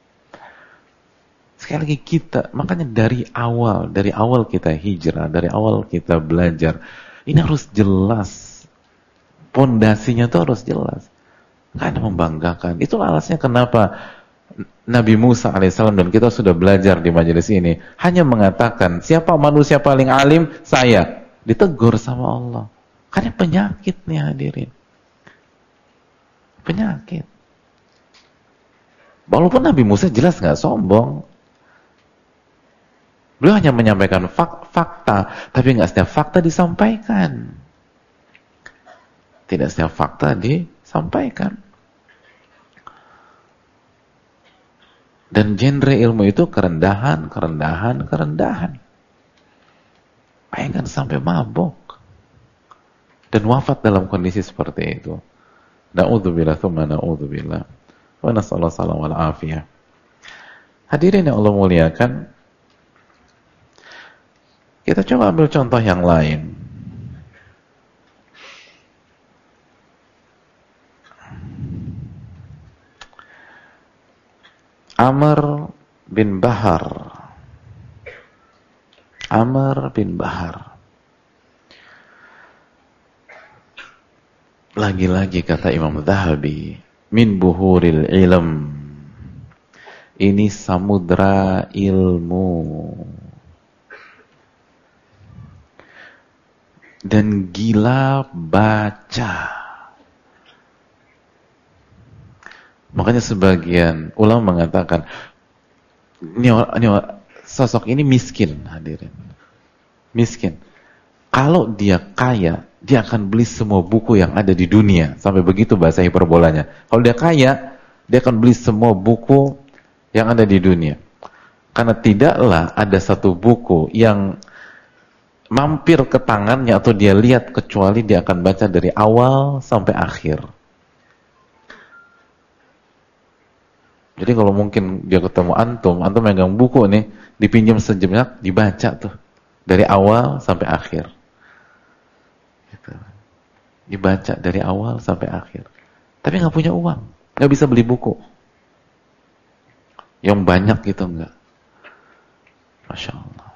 Sekali lagi kita, makanya dari awal kita hijrah, dari awal kita belajar, ini harus jelas. Pondasinya itu harus jelas. Nggak ada membanggakan. Itulah alasannya kenapa Nabi Musa alaihissalam, dan kita sudah belajar di majelis ini, hanya mengatakan, siapa manusia paling alim? Saya. Ditegur sama Allah. Karena penyakit nih hadirin. Penyakit. Walaupun Nabi Musa jelas nggak sombong. Beliau hanya menyampaikan fakta, tapi nggak setiap fakta disampaikan. Tidak setiap fakta disampaikan. Dan genre ilmu itu kerendahan. Bayangkan sampai mabok. Dan wafat dalam kondisi seperti itu. Na'udzubillah thumma na'udzubillah. Wa nas'allahu salam wal afiyah. Hadirin yang Allah muliakan, kita coba ambil contoh yang lain. Amr bin Bahar. Lagi-lagi kata Imam Zahabi, min buhuril ilm. Ini samudra ilmu. Dan gila baca. Makanya sebagian ulama mengatakan sosok ini miskin, hadirin. Miskin. Kalau dia kaya, dia akan beli semua buku yang ada di dunia. Sampai begitu bahasa hiperbolanya. Kalau dia kaya, dia akan beli semua buku yang ada di dunia. Karena tidaklah ada satu buku yang mampir ke tangannya atau dia lihat kecuali dia akan baca dari awal sampai akhir. Jadi kalau mungkin dia ketemu antum megang buku nih, dipinjam sejenak, dibaca tuh dari awal sampai akhir. Gitu. Dibaca dari awal sampai akhir. Tapi nggak punya uang, nggak bisa beli buku. Yang banyak gitu enggak. Masya Allah.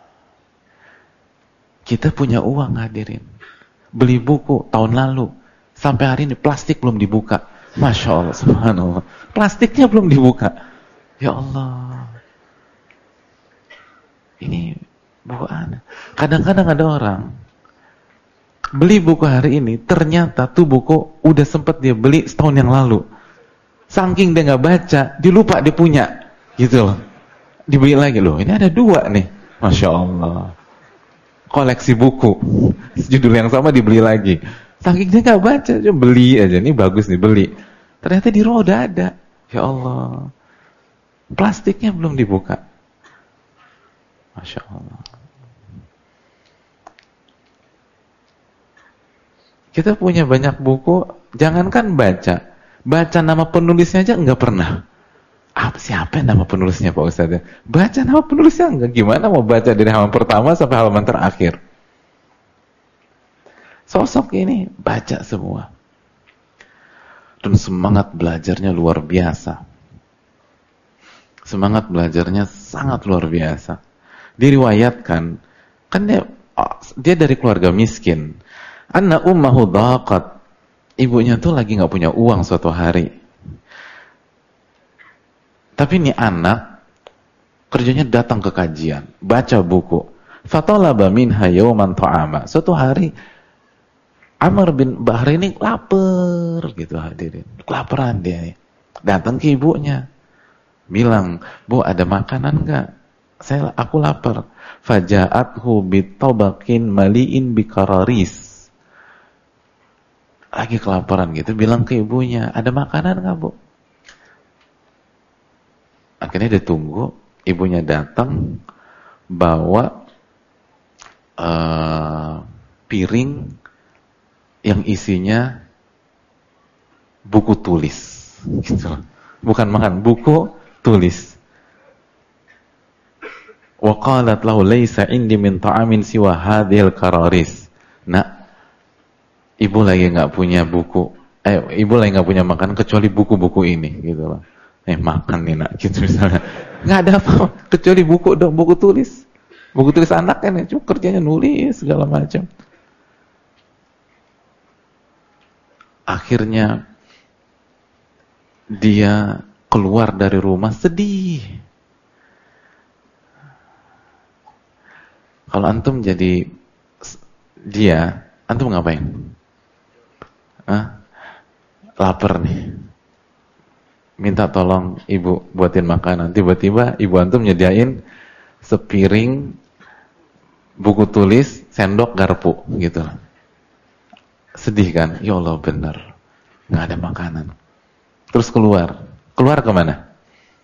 Kita punya uang hadirin. Beli buku tahun lalu, sampai hari ini plastik belum dibuka. Masya Allah, subhanallah. Plastiknya belum dibuka. Ya Allah. Ini buku aneh. Kadang-kadang ada orang beli buku hari ini, ternyata tuh buku udah sempat dia beli setahun yang lalu. Saking dia nggak baca, dia lupa dia punya. Gitu loh. Dibeli lagi loh. Ini ada 2 nih. Masya Allah. Koleksi buku. Judul yang sama dibeli lagi. Saking dia nggak baca, cuma beli aja. Ini bagus nih, beli. Ternyata di roda ada. Ya Allah. Plastiknya belum dibuka. Masya Allah. Kita punya banyak buku, jangankan baca. Baca nama penulisnya aja nggak pernah. Siapa nama penulisnya Pak Ustadz? Baca nama penulisnya enggak, gimana mau baca dari halaman pertama sampai halaman terakhir? Sosok ini baca semua. Dan semangat belajarnya luar biasa. Semangat belajarnya sangat luar biasa. Diriwayatkan, kan dia dari keluarga miskin. Anna ummahu dhaqat. Ibunya tuh lagi nggak punya uang suatu hari. Tapi ini anak kerjanya datang ke kajian, baca buku. Fatalaba minha yawman ta'ama. Suatu hari Amr bin Bahri ini lapar gitu hadirin. Kelaparan dia nih. Datang ke ibunya. Bilang, "Bu, ada makanan enggak? Aku lapar." Faja'athu bitabakin mali'in bikararis. Lagi kelaparan gitu, bilang ke ibunya, "Ada makanan enggak, Bu?" Akhirnya dia tunggu, ibunya datang bawa piring yang isinya buku tulis, gitu. Bukan makan, buku tulis. Wa qalat lahu laisa indi min ta'amin siwa hadhil kararis. Nah, ibu lagi nggak punya buku, ibu lagi nggak punya makanan kecuali buku-buku ini, gitu loh. Makan nih nak, gitu misalnya. Nggak ada apa, kecuali buku dong, buku tulis. Buku tulis anak kan, cuma kerjanya nulis segala macam. Akhirnya dia keluar dari rumah sedih. Kalau antum jadi dia, antum ngapain? Lapar nih. Minta tolong ibu buatin makanan. Tiba-tiba ibu antum nyediain sepiring buku tulis, sendok, garpu gitu. Sedih kan? Ya Allah, benar. Nggak ada makanan. Terus keluar. Keluar kemana?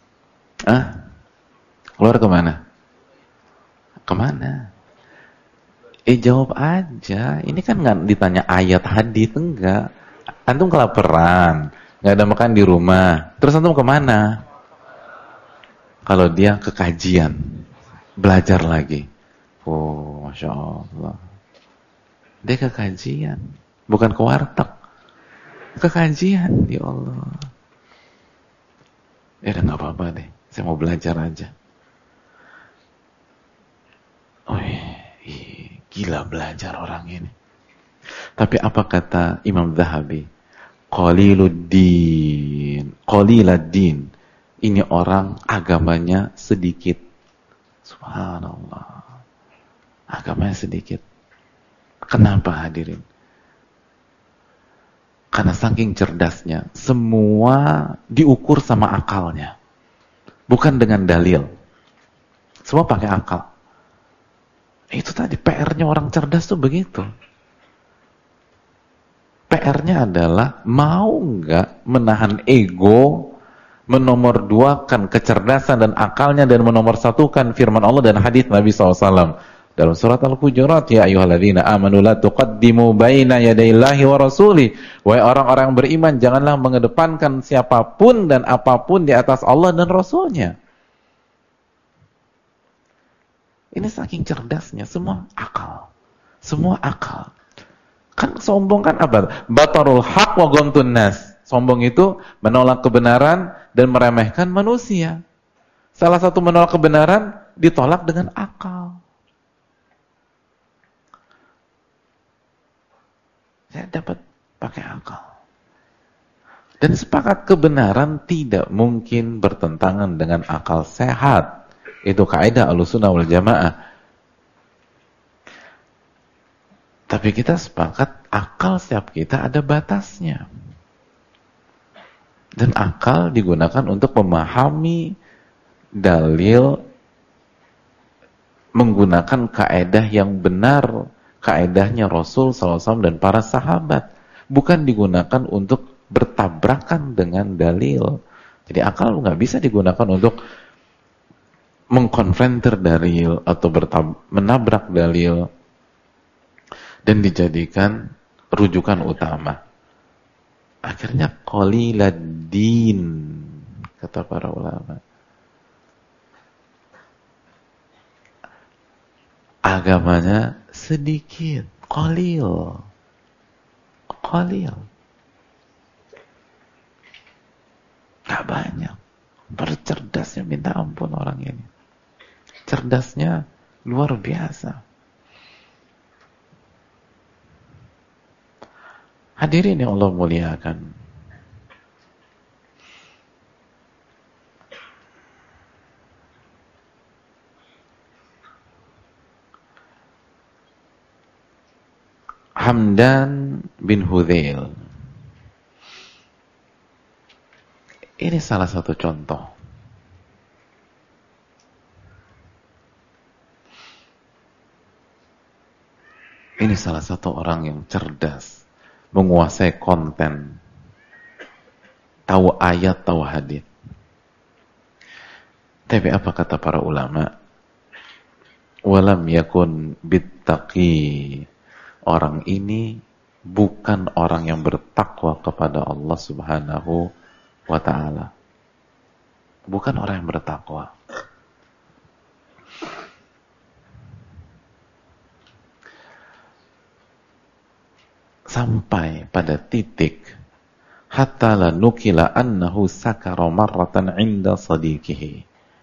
Keluar kemana? Kemana? Jawab aja. Ini kan nggak ditanya ayat hadis, enggak. Antum kelaparan, nggak ada makan di rumah. Terus antum kemana? Kalau dia ke kajian, belajar lagi. Oh, Masya Allah. Dia ke kajian, bukan ke warteg. Ke kajian, ya Allah. Ya udah nggak apa-apa deh. Saya mau belajar aja. Oh, gila belajar orang ini. Tapi apa kata Imam Zahabi? Qaliluddin. Ini orang agamanya sedikit. Subhanallah. Agamanya sedikit. Kenapa hadirin? Karena saking cerdasnya, semua diukur sama akalnya. Bukan dengan dalil. Semua pakai akal. Itu tadi PR-nya orang cerdas tuh begitu. PR-nya adalah mau nggak menahan ego, menomorduakan kecerdasan dan akalnya dan menomorsatukan firman Allah dan hadis Nabi SAW. Dalam surat Al-Hujurat, ya ayyuhalladzina amanu la tuqaddimu baina yadayillahi wa rasuli. Wahai orang-orang beriman, janganlah mengedepankan siapapun dan apapun di atas Allah dan Rasulnya. Ini saking cerdasnya, semua akal. Semua akal. Kan sombong kan apa? Batarul haq wa ghamtun nas. Sombong itu menolak kebenaran dan meremehkan manusia. Salah satu menolak kebenaran ditolak dengan akal. Saya dapat pakai akal. Dan sepakat kebenaran tidak mungkin bertentangan dengan akal sehat. Itu kaidah Ahlussunnah wal Jamaah. Tapi kita sepakat akal setiap kita ada batasnya. Dan akal digunakan untuk memahami dalil, menggunakan kaidah yang benar, kaidahnya Rasul SAW dan para sahabat. Bukan digunakan untuk bertabrakan dengan dalil. Jadi akal nggak bisa digunakan untuk mengkonfrontir dalil atau menabrak dalil dan dijadikan rujukan utama. Akhirnya qaliladdin, kata para ulama. Agamanya sedikit, qalil. Gak banyak. Bercerdasnya minta ampun orang ini. Cerdasnya luar biasa. Hadirin yang Allah muliakan. Hamdan bin Hudzail. Ini salah satu contoh. Ini salah satu orang yang cerdas, menguasai konten, tahu ayat, tahu hadis. Tapi apa kata para ulama? Walam yakun bittaqi. Orang ini bukan orang yang bertakwa kepada Allah Subhanahu wa ta'ala. Bukan orang yang bertakwa. Sampai pada titik hatta la nukila annahu sakara marratan inda sadiqihi.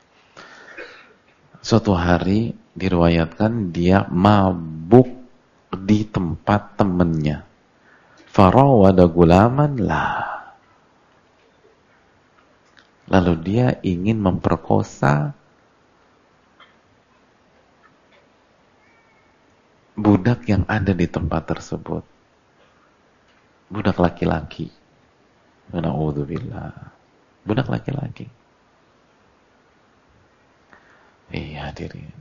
Suatu hari diriwayatkan dia mabuk di tempat temannya. Farawada gulaman lah. Lalu dia ingin memperkosa budak yang ada di tempat tersebut. Budak laki-laki. Na'udzubillah. Budak laki-laki. Hadirin.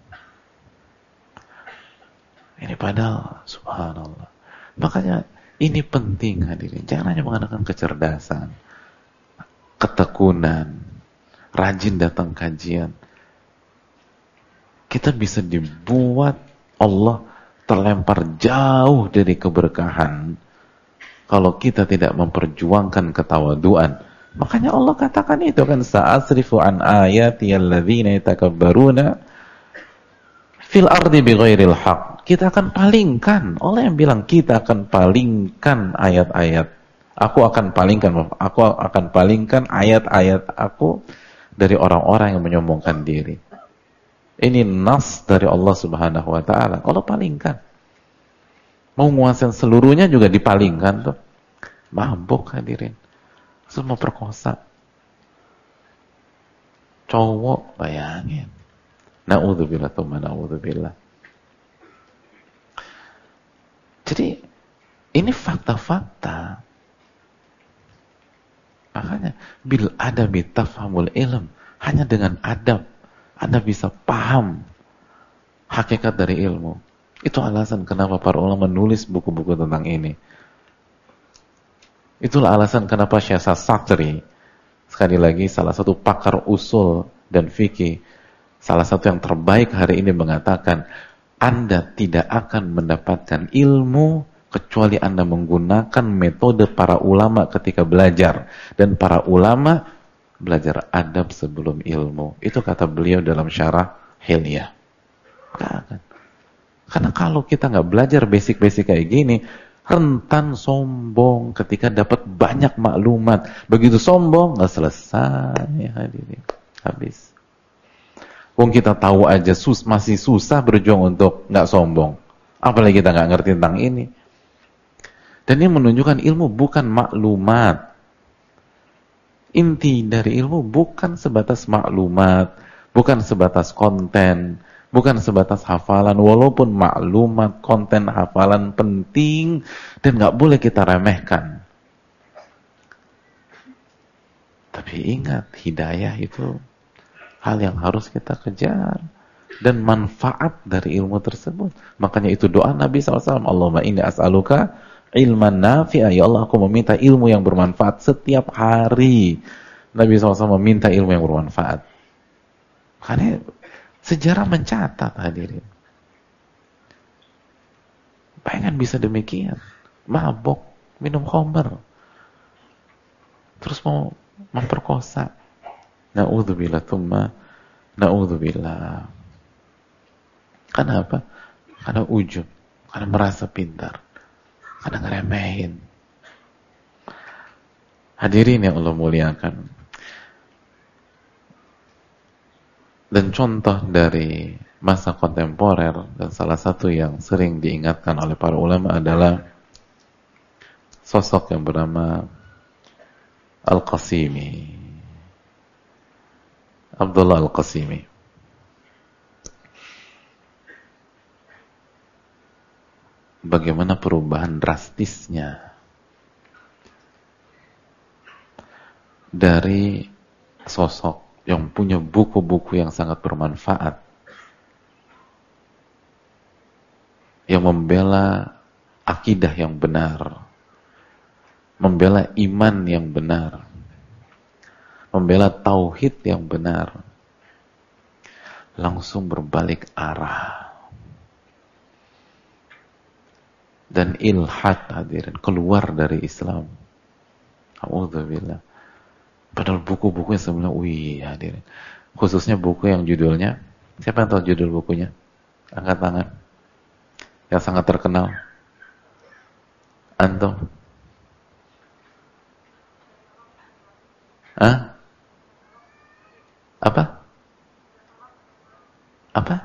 Ini padahal subhanallah. Makanya ini penting hadirin. Jangan hanya mengandalkan kecerdasan, ketekunan, rajin datang kajian. Kita bisa dibuat Allah terlempar jauh dari keberkahan kalau kita tidak memperjuangkan ketawaduan. Makanya Allah katakan itu kan, sa'asrifu an ayati alladzina yatakabbaruna fil ardi bighairil haqq. Kita akan palingkan. Allah yang bilang kita akan palingkan ayat-ayat. Aku akan palingkan ayat-ayat aku dari orang-orang yang menyombongkan diri. Ini nas dari Allah Subhanahu wa ta'ala. Allah palingkan. Mau nguasain seluruhnya juga dipalingkan tuh. Mabuk hadirin. Semua perkosa. Cowok, bayangin. Na'udzubillah tsumma na'udzubillah. Jadi ini fakta-fakta. Makanya bil adabi tafhamul ilm. Hanya dengan adab Anda bisa paham hakikat dari ilmu. Itu alasan kenapa para ulama menulis buku-buku tentang ini. Itulah alasan kenapa Syekh Satri, sekali lagi salah satu pakar usul dan fikih, salah satu yang terbaik hari ini, mengatakan Anda tidak akan mendapatkan ilmu kecuali Anda menggunakan metode para ulama ketika belajar. Dan para ulama belajar adab sebelum ilmu. Itu kata beliau dalam syarah Hilyah. Karena kalau kita nggak belajar basic-basic kayak gini, rentan sombong ketika dapat banyak maklumat. Begitu sombong, nggak selesai. Hadirin. Habis. Wong kita tahu aja masih susah berjuang untuk nggak sombong. Apalagi kita nggak ngerti tentang ini. Dan ini menunjukkan ilmu bukan maklumat. Inti dari ilmu bukan sebatas maklumat, bukan sebatas konten, bukan sebatas hafalan. Walaupun maklumat, konten, hafalan penting dan nggak boleh kita remehkan. Tapi ingat, hidayah itu hal yang harus kita kejar. Dan manfaat dari ilmu tersebut. Makanya itu doa Nabi SAW. Allahumma inni as'aluka ilman nafi'a. Ya Allah, aku meminta ilmu yang bermanfaat setiap hari. Nabi SAW meminta ilmu yang bermanfaat. Karena sejarah mencatat hadirin. Pengen bisa demikian. Mabok, minum khamr. Terus mau memperkosa. Na'udzubillah tsumma na'udzubillah. Kenapa? Karena ujub, karena merasa pintar, karena ngeremehin. Hadirin yang Allah muliakan. Dan contoh dari masa kontemporer dan salah satu yang sering diingatkan oleh para ulama adalah sosok yang bernama Al-Qasimi, Abdullah Al-Qasimi. Bagaimana perubahan drastisnya dari sosok yang punya buku-buku yang sangat bermanfaat, yang membela akidah yang benar, membela iman yang benar, membela tauhid yang benar, langsung berbalik arah dan ilhad, hadirin, keluar dari Islam. Alhamdulillah. Padahal buku-bukunya sebenarnya, hadirin, khususnya buku yang judulnya, siapa yang tahu judul bukunya? Angkat tangan. Yang sangat terkenal. Antum? Hah? Apa? Apa?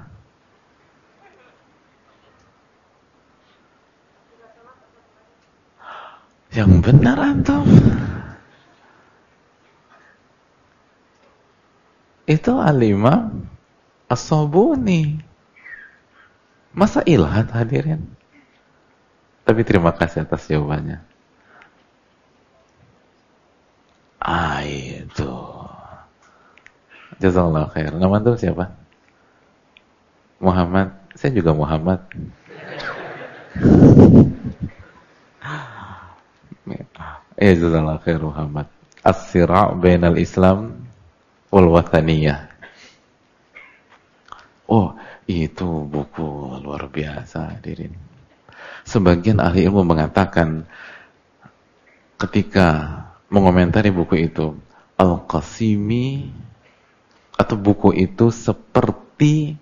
Yang benar antum. Itu Al-Imam As-Sabuni. Masa ilhad, hadirin? Tapi terima kasih atas jawabannya. Itu. Jazakallah khair. Nama antum siapa? Muhammad. Saya juga Muhammad. Ya, jazakallah khair Muhammad. As-sira' bainal Islam wal wathaniyah. Oh, itu buku luar biasa, hadirin. Sebagian ahli ilmu mengatakan ketika mengomentari buku itu, Al-Qasimi atau buku itu seperti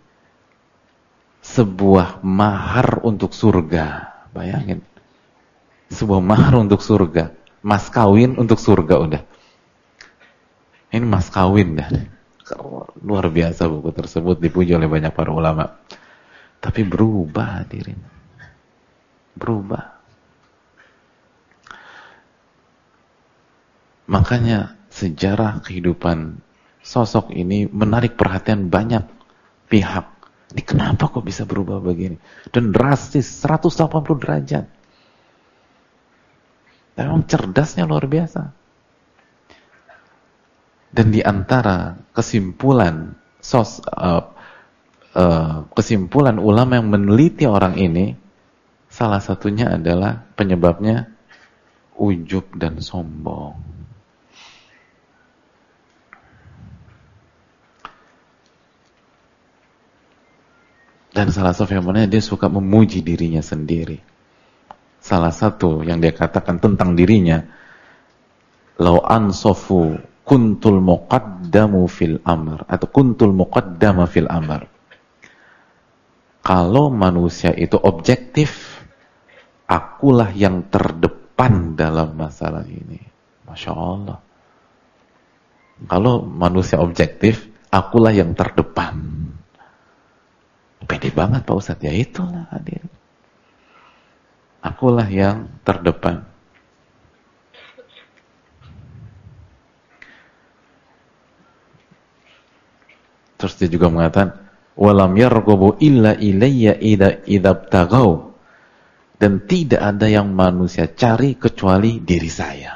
sebuah mahar untuk surga. Bayangin, sebuah mahar untuk surga, mas kawin untuk surga udah. Ini mas kawin dah. Luar biasa buku tersebut, dipuji oleh banyak para ulama. Tapi berubah, hadirin. Berubah. Makanya sejarah kehidupan sosok ini menarik perhatian banyak pihak. Ini kenapa kok bisa berubah begini? Dan drastis, 180 derajat. Memang cerdasnya luar biasa. Dan di antara kesimpulan kesimpulan ulama yang meneliti orang ini, salah satunya adalah penyebabnya ujub dan sombong. Dan salah satu fenomenanya, dia suka memuji dirinya sendiri. Salah satu yang dia katakan tentang dirinya, lau ansofu kuntul muqaddamu fil amr, atau kuntul muqaddama fil amr. Kalau manusia itu objektif, akulah yang terdepan dalam masalah ini. Masya Allah. Kalau manusia objektif, akulah yang terdepan. Pede banget Pak Ustadz. Ya itulah hadir. Akulah yang terdepan. Terus dia juga mengatakan, walam yarghabu illa ilayya idabtagau, dan tidak ada yang manusia cari kecuali diri saya,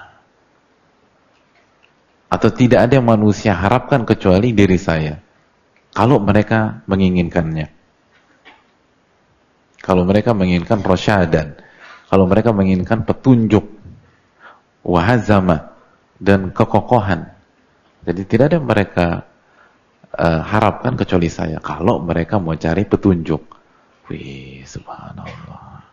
atau tidak ada yang manusia harapkan kecuali diri saya, kalau mereka menginginkannya. Kalau mereka menginginkan prosyadan, kalau mereka menginginkan petunjuk, wahazama, dan kekokohan. Jadi tidak ada yang mereka harapkan kecuali saya, kalau mereka mau cari petunjuk. Wih, subhanallah.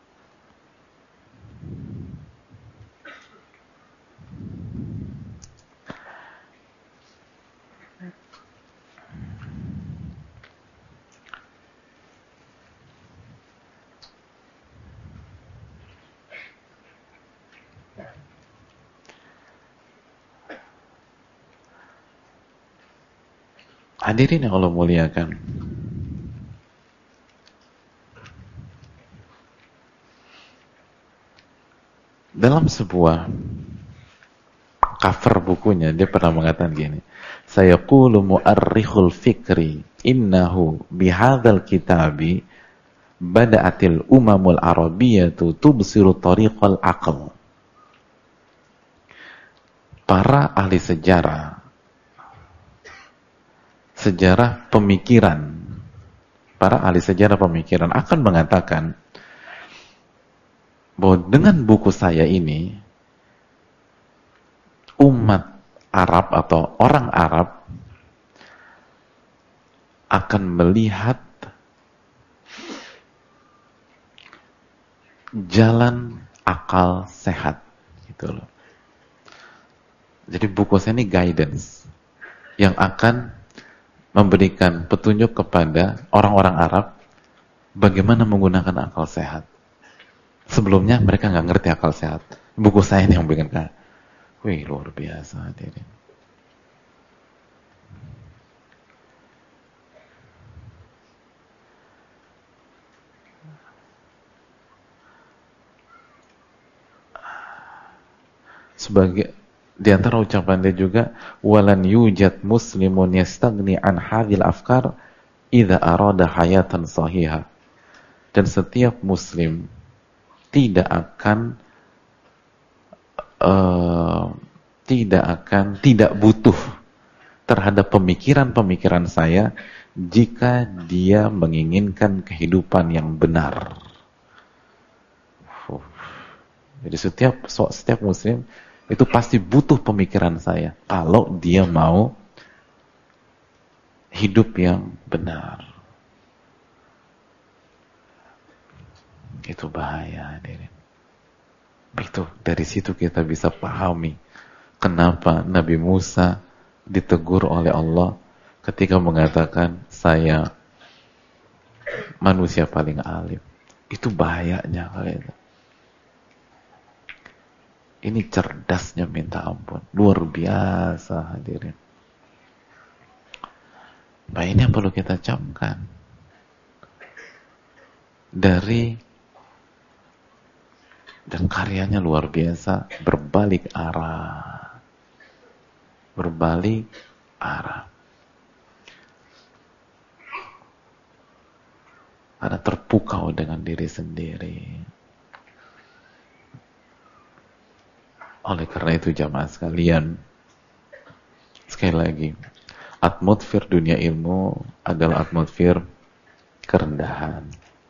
Hadirin yang Allah muliakan, dalam sebuah cover bukunya dia pernah mengatakan gini, sayaqulu mu'arrikhul fikri innahu bihadzal kitabi bada'atil umamul arabiyyatu tubsiru tariqal aql. Para ahli sejarah pemikiran, para ahli sejarah pemikiran akan mengatakan bahwa dengan buku saya ini umat Arab atau orang Arab akan melihat jalan akal sehat gitu loh. Jadi buku saya ini guidance yang akan memberikan petunjuk kepada orang-orang Arab bagaimana menggunakan akal sehat. Sebelumnya mereka nggak ngerti akal sehat. Buku saya ini yang bikin kayak, wih luar biasa hadirin. Sebagai di antara ucapan dia juga, walan yujad muslimun yastagni an hadhil afkar idza arada hayatan sahihah. Dan setiap muslim tidak butuh terhadap pemikiran-pemikiran saya jika dia menginginkan kehidupan yang benar. Jadi setiap muslim itu pasti butuh pemikiran saya kalau dia mau hidup yang benar. Itu bahaya hadirin. Itu dari situ kita bisa pahami kenapa Nabi Musa ditegur oleh Allah ketika mengatakan saya manusia paling alim. Itu bahayanya kalian. Ini cerdasnya minta ampun. Luar biasa hadirin. Nah ini yang perlu kita camkan. Dan karyanya luar biasa. Berbalik arah. Karena terpukau dengan diri sendiri. Oleh karena itu jamaah sekalian, sekali lagi, atmosfer dunia ilmu adalah atmosfer kerendahan,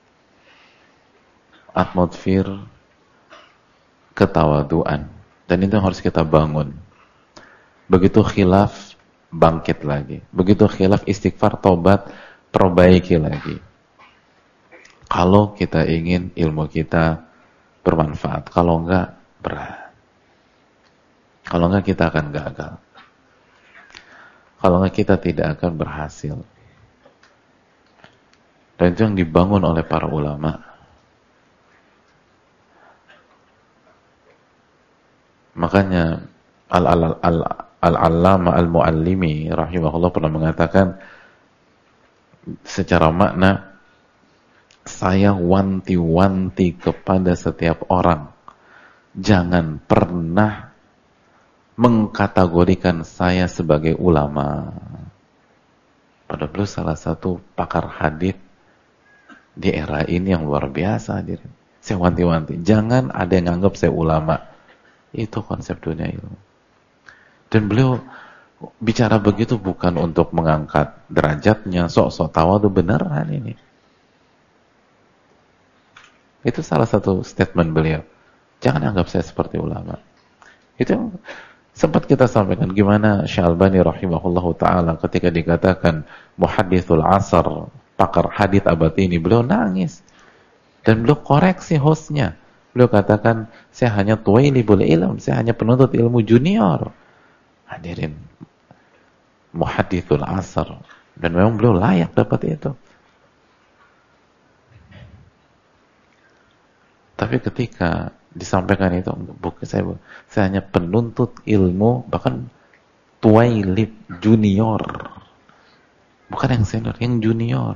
atmosfer ketawaduan, dan itu harus kita bangun. Begitu khilaf, bangkit lagi. Begitu khilaf, istighfar, tobat, perbaiki lagi. Kalau kita ingin ilmu kita bermanfaat, kalau enggak, berat. Kalau enggak kita akan gagal. Kalau enggak kita tidak akan berhasil. Dan itu yang dibangun oleh para ulama. Makanya Al-Allama Al-Muallimi rahimahullah pernah mengatakan secara makna, saya wanti-wanti kepada setiap orang, jangan pernah mengkategorikan saya sebagai ulama. Padahal beliau salah satu pakar hadits di era ini yang luar biasa hadirin. Saya wanti-wanti, jangan ada yang anggap saya ulama. Itu konsep dunia ilmu. Dan beliau bicara begitu bukan untuk mengangkat derajatnya, sok-sok tawadhu, beneran ini. Itu salah satu statement beliau. Jangan anggap saya seperti ulama. Itu yang sempat kita sampaikan, gimana Syalbani rahimahullahu ta'ala ketika dikatakan muhadithul asar, pakar hadith abad ini, beliau nangis. Dan beliau koreksi hostnya. Beliau katakan, saya hanya tuwailibul ilm, saya hanya penuntut ilmu junior. Hadirin, muhadithul asr, dan memang beliau layak dapat itu. Tapi ketika disampaikan itu, bukan saya hanya penuntut ilmu, bahkan tuailib junior, bukan yang senior, yang junior.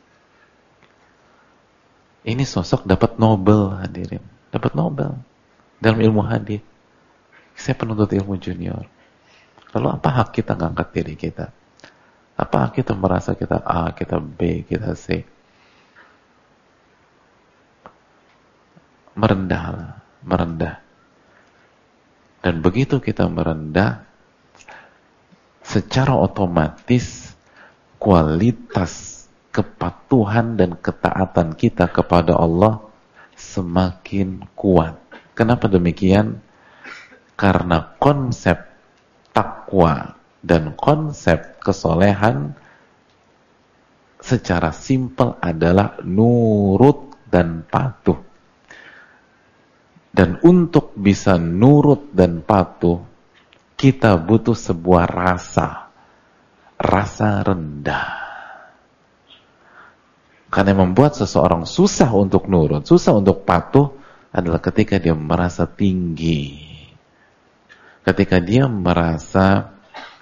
Ini sosok dapat Nobel, hadirin, dapat Nobel dalam ilmu hadis. Saya penuntut ilmu junior. Lalu apa hak kita ngangkat diri kita? Apa hak kita merasa kita A, kita B, kita C? Merendah. Dan begitu kita merendah, secara otomatis kualitas kepatuhan dan ketaatan kita kepada Allah semakin kuat. Kenapa demikian? Karena konsep takwa dan konsep kesolehan secara simpel adalah nurut dan patuh. Dan untuk bisa nurut dan patuh, kita butuh sebuah rasa rendah. Karena yang membuat seseorang susah untuk nurut, susah untuk patuh adalah ketika dia merasa tinggi. Ketika dia merasa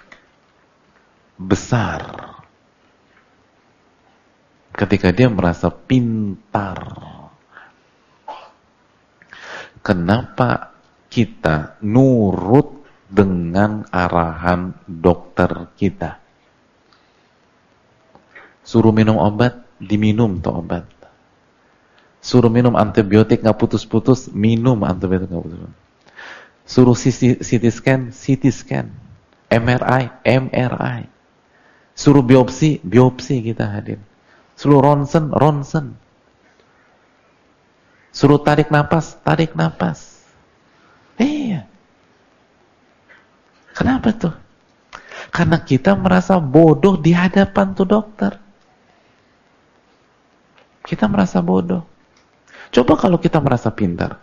besar. Ketika dia merasa pintar. Kenapa kita nurut dengan arahan dokter kita? Suruh minum obat, diminum tuh obat. Suruh minum antibiotik nggak putus-putus, minum antibiotik nggak putus-putus. Suruh CT scan, MRI. Suruh biopsi kita hadir. Suruh ronsen. Suruh tarik napas. Iya. Kenapa tuh? Karena kita merasa bodoh di hadapan tuh dokter. Kita merasa bodoh. Coba kalau kita merasa pintar.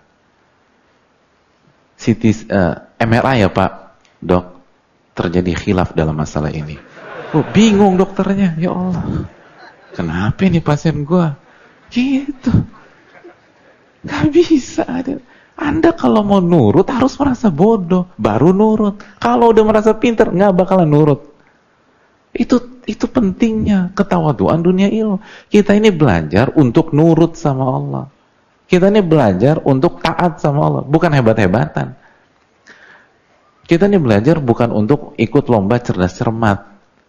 MRI ya Pak, dok, terjadi khilaf dalam masalah ini. Bingung dokternya, ya Allah. Kenapa ini pasien gua? Gitu. Gak bisa. Anda kalau mau nurut harus merasa bodoh, baru nurut. Kalau udah merasa pintar, nggak bakalan nurut. Itu pentingnya ketawaduan dunia ilmu. Kita ini belajar untuk nurut sama Allah. Kita ini belajar untuk taat sama Allah, bukan hebat-hebatan. Kita ini belajar bukan untuk ikut lomba cerdas cermat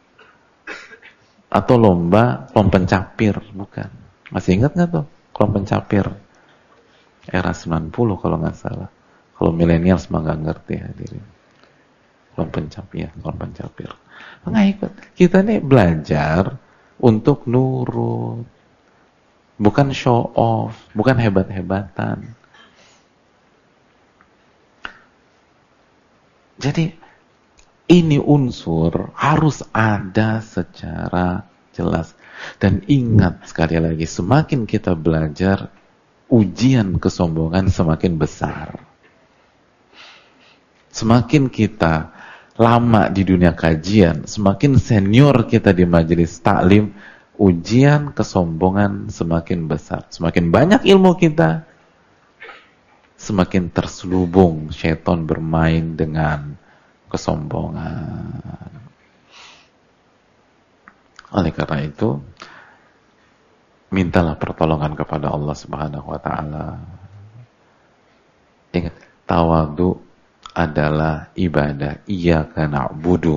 atau lomba pencapir, bukan. Masih ingat nggak tuh lomba pencapir? Era 90 kalau nggak salah. Kalau milenial semua nggak ngerti hadirin. Lomba pencapir. Nggak ikut. Kita nih belajar untuk nurut, bukan show off, bukan hebat-hebatan. Jadi ini unsur harus ada secara jelas. Dan ingat sekali lagi, semakin kita belajar, ujian kesombongan semakin besar. Semakin kita lama di dunia kajian, semakin senior kita di majelis taklim, ujian kesombongan semakin besar. Semakin banyak ilmu kita, semakin terselubung syaitan bermain dengan kesombongan. Oleh karena itu, mintalah pertolongan kepada Allah Subhanahu wa taala. Ingat, tawadu adalah ibadah. Iyyaka na'budu.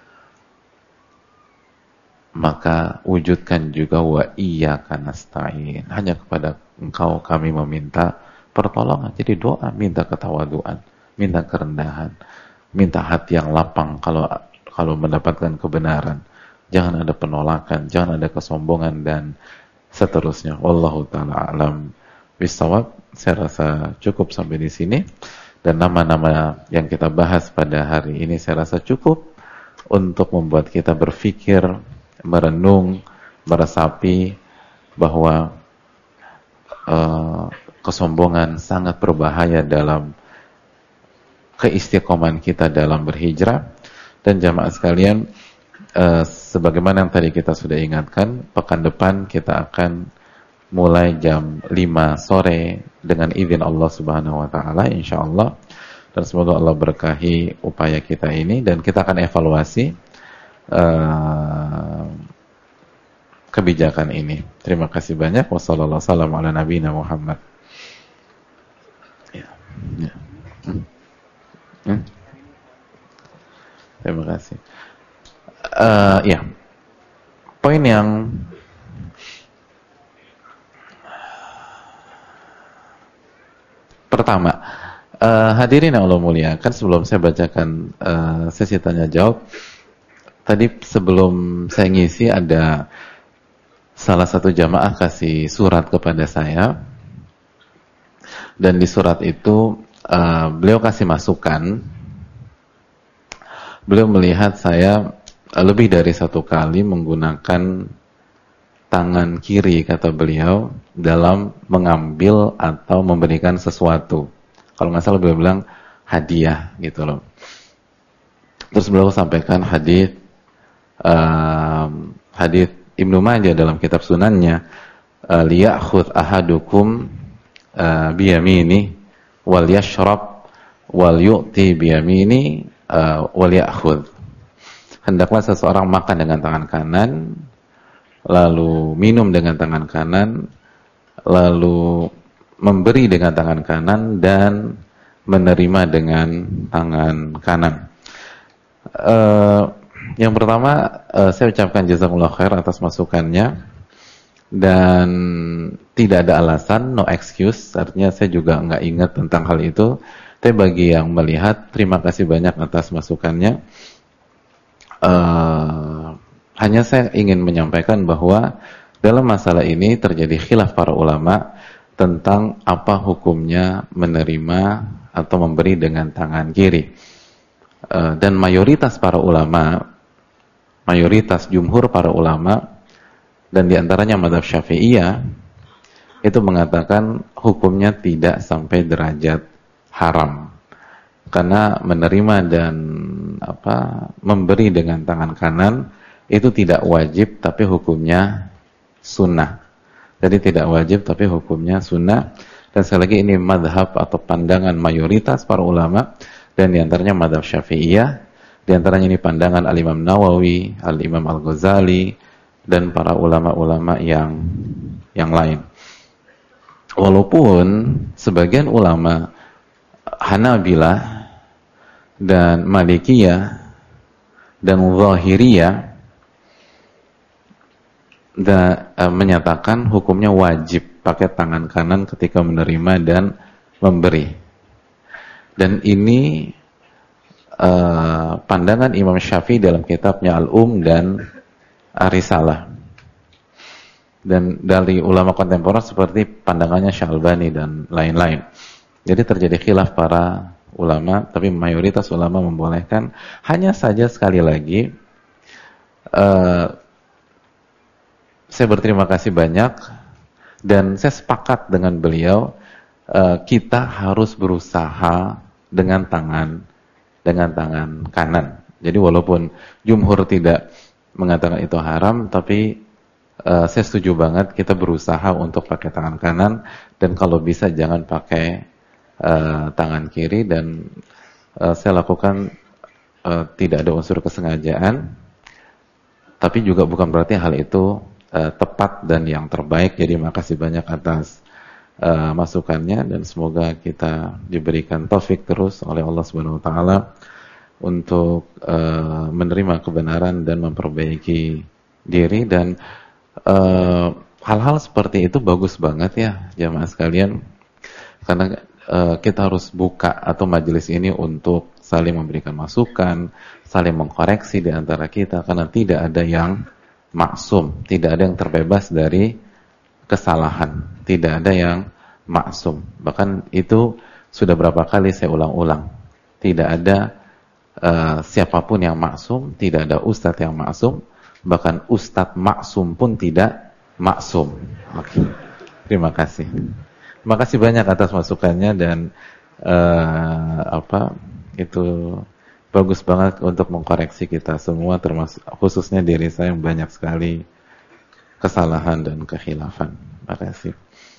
Maka wujudkan juga wa iyyaka nasta'in. Hanya kepada Engkau kami meminta pertolongan. Jadi doa, minta ketawaduan, minta kerendahan, minta hati yang lapang kalau mendapatkan kebenaran. Jangan ada penolakan, jangan ada kesombongan dan seterusnya. Wallahu ta'ala alam bisawab. Saya rasa cukup sampai di sini. Dan nama-nama yang kita bahas pada hari ini saya rasa cukup untuk membuat kita berpikir, merenung, meresapi bahwa kesombongan sangat berbahaya dalam keistiqomahan kita dalam berhijrah. Dan jamaah sekalian, sebagaimana yang tadi kita sudah ingatkan, pekan depan kita akan mulai jam 5 sore dengan izin Allah Subhanahu wa taala insyaallah. Dan semoga Allah berkahi upaya kita ini dan kita akan evaluasi kebijakan ini. Terima kasih banyak. Wassallallahu wasallam ala nabiyina Muhammad. Ya. Ya. Terima kasih. Ya. Poin yang pertama, hadirin yang Allah muliakan, sebelum saya bacakan sesi tanya jawab, tadi sebelum saya ngisi ada salah satu jamaah kasih surat kepada saya, dan di surat itu beliau kasih masukan. Beliau melihat saya lebih dari satu kali menggunakan tangan kiri, kata beliau, dalam mengambil atau memberikan sesuatu. Kalau nggak salah beliau bilang hadiah gitu loh. Terus beliau sampaikan hadis Ibnu Majah dalam kitab sunannya, liya'khudh ahadukum biyamini wal yashrab wal yu'ti biyamini wal ya'khudh. Hendaklah seseorang makan dengan tangan kanan, lalu minum dengan tangan kanan, lalu memberi dengan tangan kanan, dan menerima dengan tangan kanan. Yang pertama, saya ucapkan jazakumullah khair atas masukannya, dan tidak ada alasan, no excuse, artinya saya juga nggak ingat tentang hal itu. Tapi bagi yang melihat, terima kasih banyak atas masukannya. Hanya saya ingin menyampaikan bahwa dalam masalah ini terjadi khilaf para ulama tentang apa hukumnya menerima atau memberi dengan tangan kiri. Dan mayoritas para ulama, mayoritas jumhur para ulama, dan diantaranya mazhab Syafi'iyah, itu mengatakan hukumnya tidak sampai derajat haram. Karena menerima dan memberi dengan tangan kanan itu tidak wajib, tapi hukumnya sunnah. Jadi tidak wajib, tapi hukumnya sunnah. Dan sekali lagi ini madhab atau pandangan mayoritas para ulama, dan diantaranya madhab Syafi'iyah, diantaranya ini pandangan Al-Imam Nawawi, Al-Imam Al-Ghazali, dan para ulama-ulama yang lain. Walaupun sebagian ulama Hanabilah dan Malikiyah dan Zahiriyah menyatakan hukumnya wajib pakai tangan kanan ketika menerima dan memberi. Dan ini pandangan Imam Syafi'i dalam kitabnya Al-Dan Ar-Risalah. Dan dari ulama kontemporer seperti pandangannya Syalbani dan lain-lain. Jadi terjadi khilaf para ulama, tapi mayoritas ulama membolehkan. Hanya saja sekali lagi, saya berterima kasih banyak, dan saya sepakat dengan beliau, kita harus berusaha dengan tangan kanan. Jadi walaupun jumhur tidak mengatakan itu haram, tapi saya setuju banget kita berusaha untuk pakai tangan kanan, dan kalau bisa jangan pakai tangan kiri. Dan saya lakukan tidak ada unsur kesengajaan, tapi juga bukan berarti hal itu tepat dan yang terbaik. Jadi makasih banyak atas masukannya, dan semoga kita diberikan taufik terus oleh Allah Subhanahu wa taala untuk menerima kebenaran dan memperbaiki diri. Dan hal-hal seperti itu bagus banget ya jamaah sekalian, karena kita harus buka atau majelis ini untuk saling memberikan masukan, saling mengkoreksi di antara kita, karena tidak ada yang maksum, tidak ada yang terbebas dari kesalahan, tidak ada yang maksum. Bahkan itu sudah berapa kali saya ulang-ulang, tidak ada siapapun yang maksum, tidak ada ustadz yang maksum, bahkan ustadz maksum pun tidak maksum. Oke. Terima kasih. Terima kasih banyak atas masukannya, dan itu bagus banget untuk mengkoreksi kita semua, termasuk khususnya diri saya yang banyak sekali kesalahan dan kekhilafan. Terima kasih.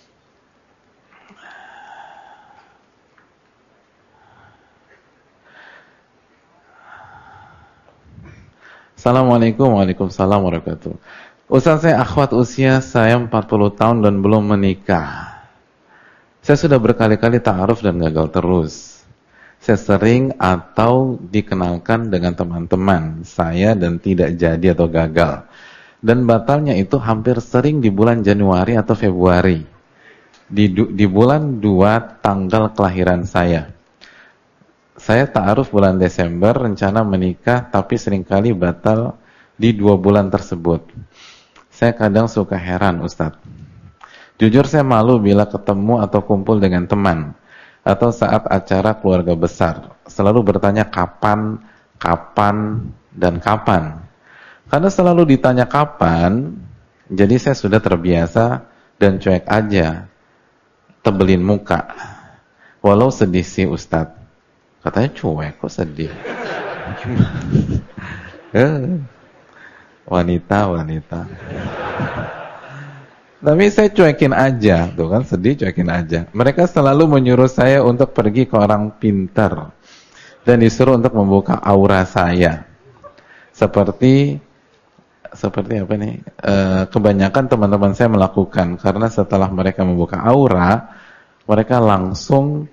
Assalamualaikum Waalaikumsalam warahmatullahi wabarakatuh. Ustaz, saya akhwat usia saya 40 tahun dan belum menikah. Saya sudah berkali-kali ta'aruf dan gagal terus. Saya sering atau dikenalkan dengan teman-teman saya dan tidak jadi atau gagal. Dan batalnya itu hampir sering di bulan Januari atau Februari. Di bulan 2 tanggal kelahiran saya. Saya ta'aruf bulan Desember, rencana menikah, tapi seringkali batal di 2 bulan tersebut. Saya kadang suka heran, Ustadz. Jujur saya malu bila ketemu atau kumpul dengan teman, atau saat acara keluarga besar. Selalu bertanya kapan, dan kapan. Karena selalu ditanya kapan, jadi saya sudah terbiasa dan cuek aja, tebelin muka. Walau sedih sih, Ustadz. Katanya cuek, kok sedih? Wanita. Tapi saya cuekin aja, tuh kan sedih cuekin aja. Mereka selalu menyuruh saya untuk pergi ke orang pintar dan disuruh untuk membuka aura saya. Seperti apa nih? Kebanyakan teman-teman saya melakukan karena setelah mereka membuka aura, mereka langsung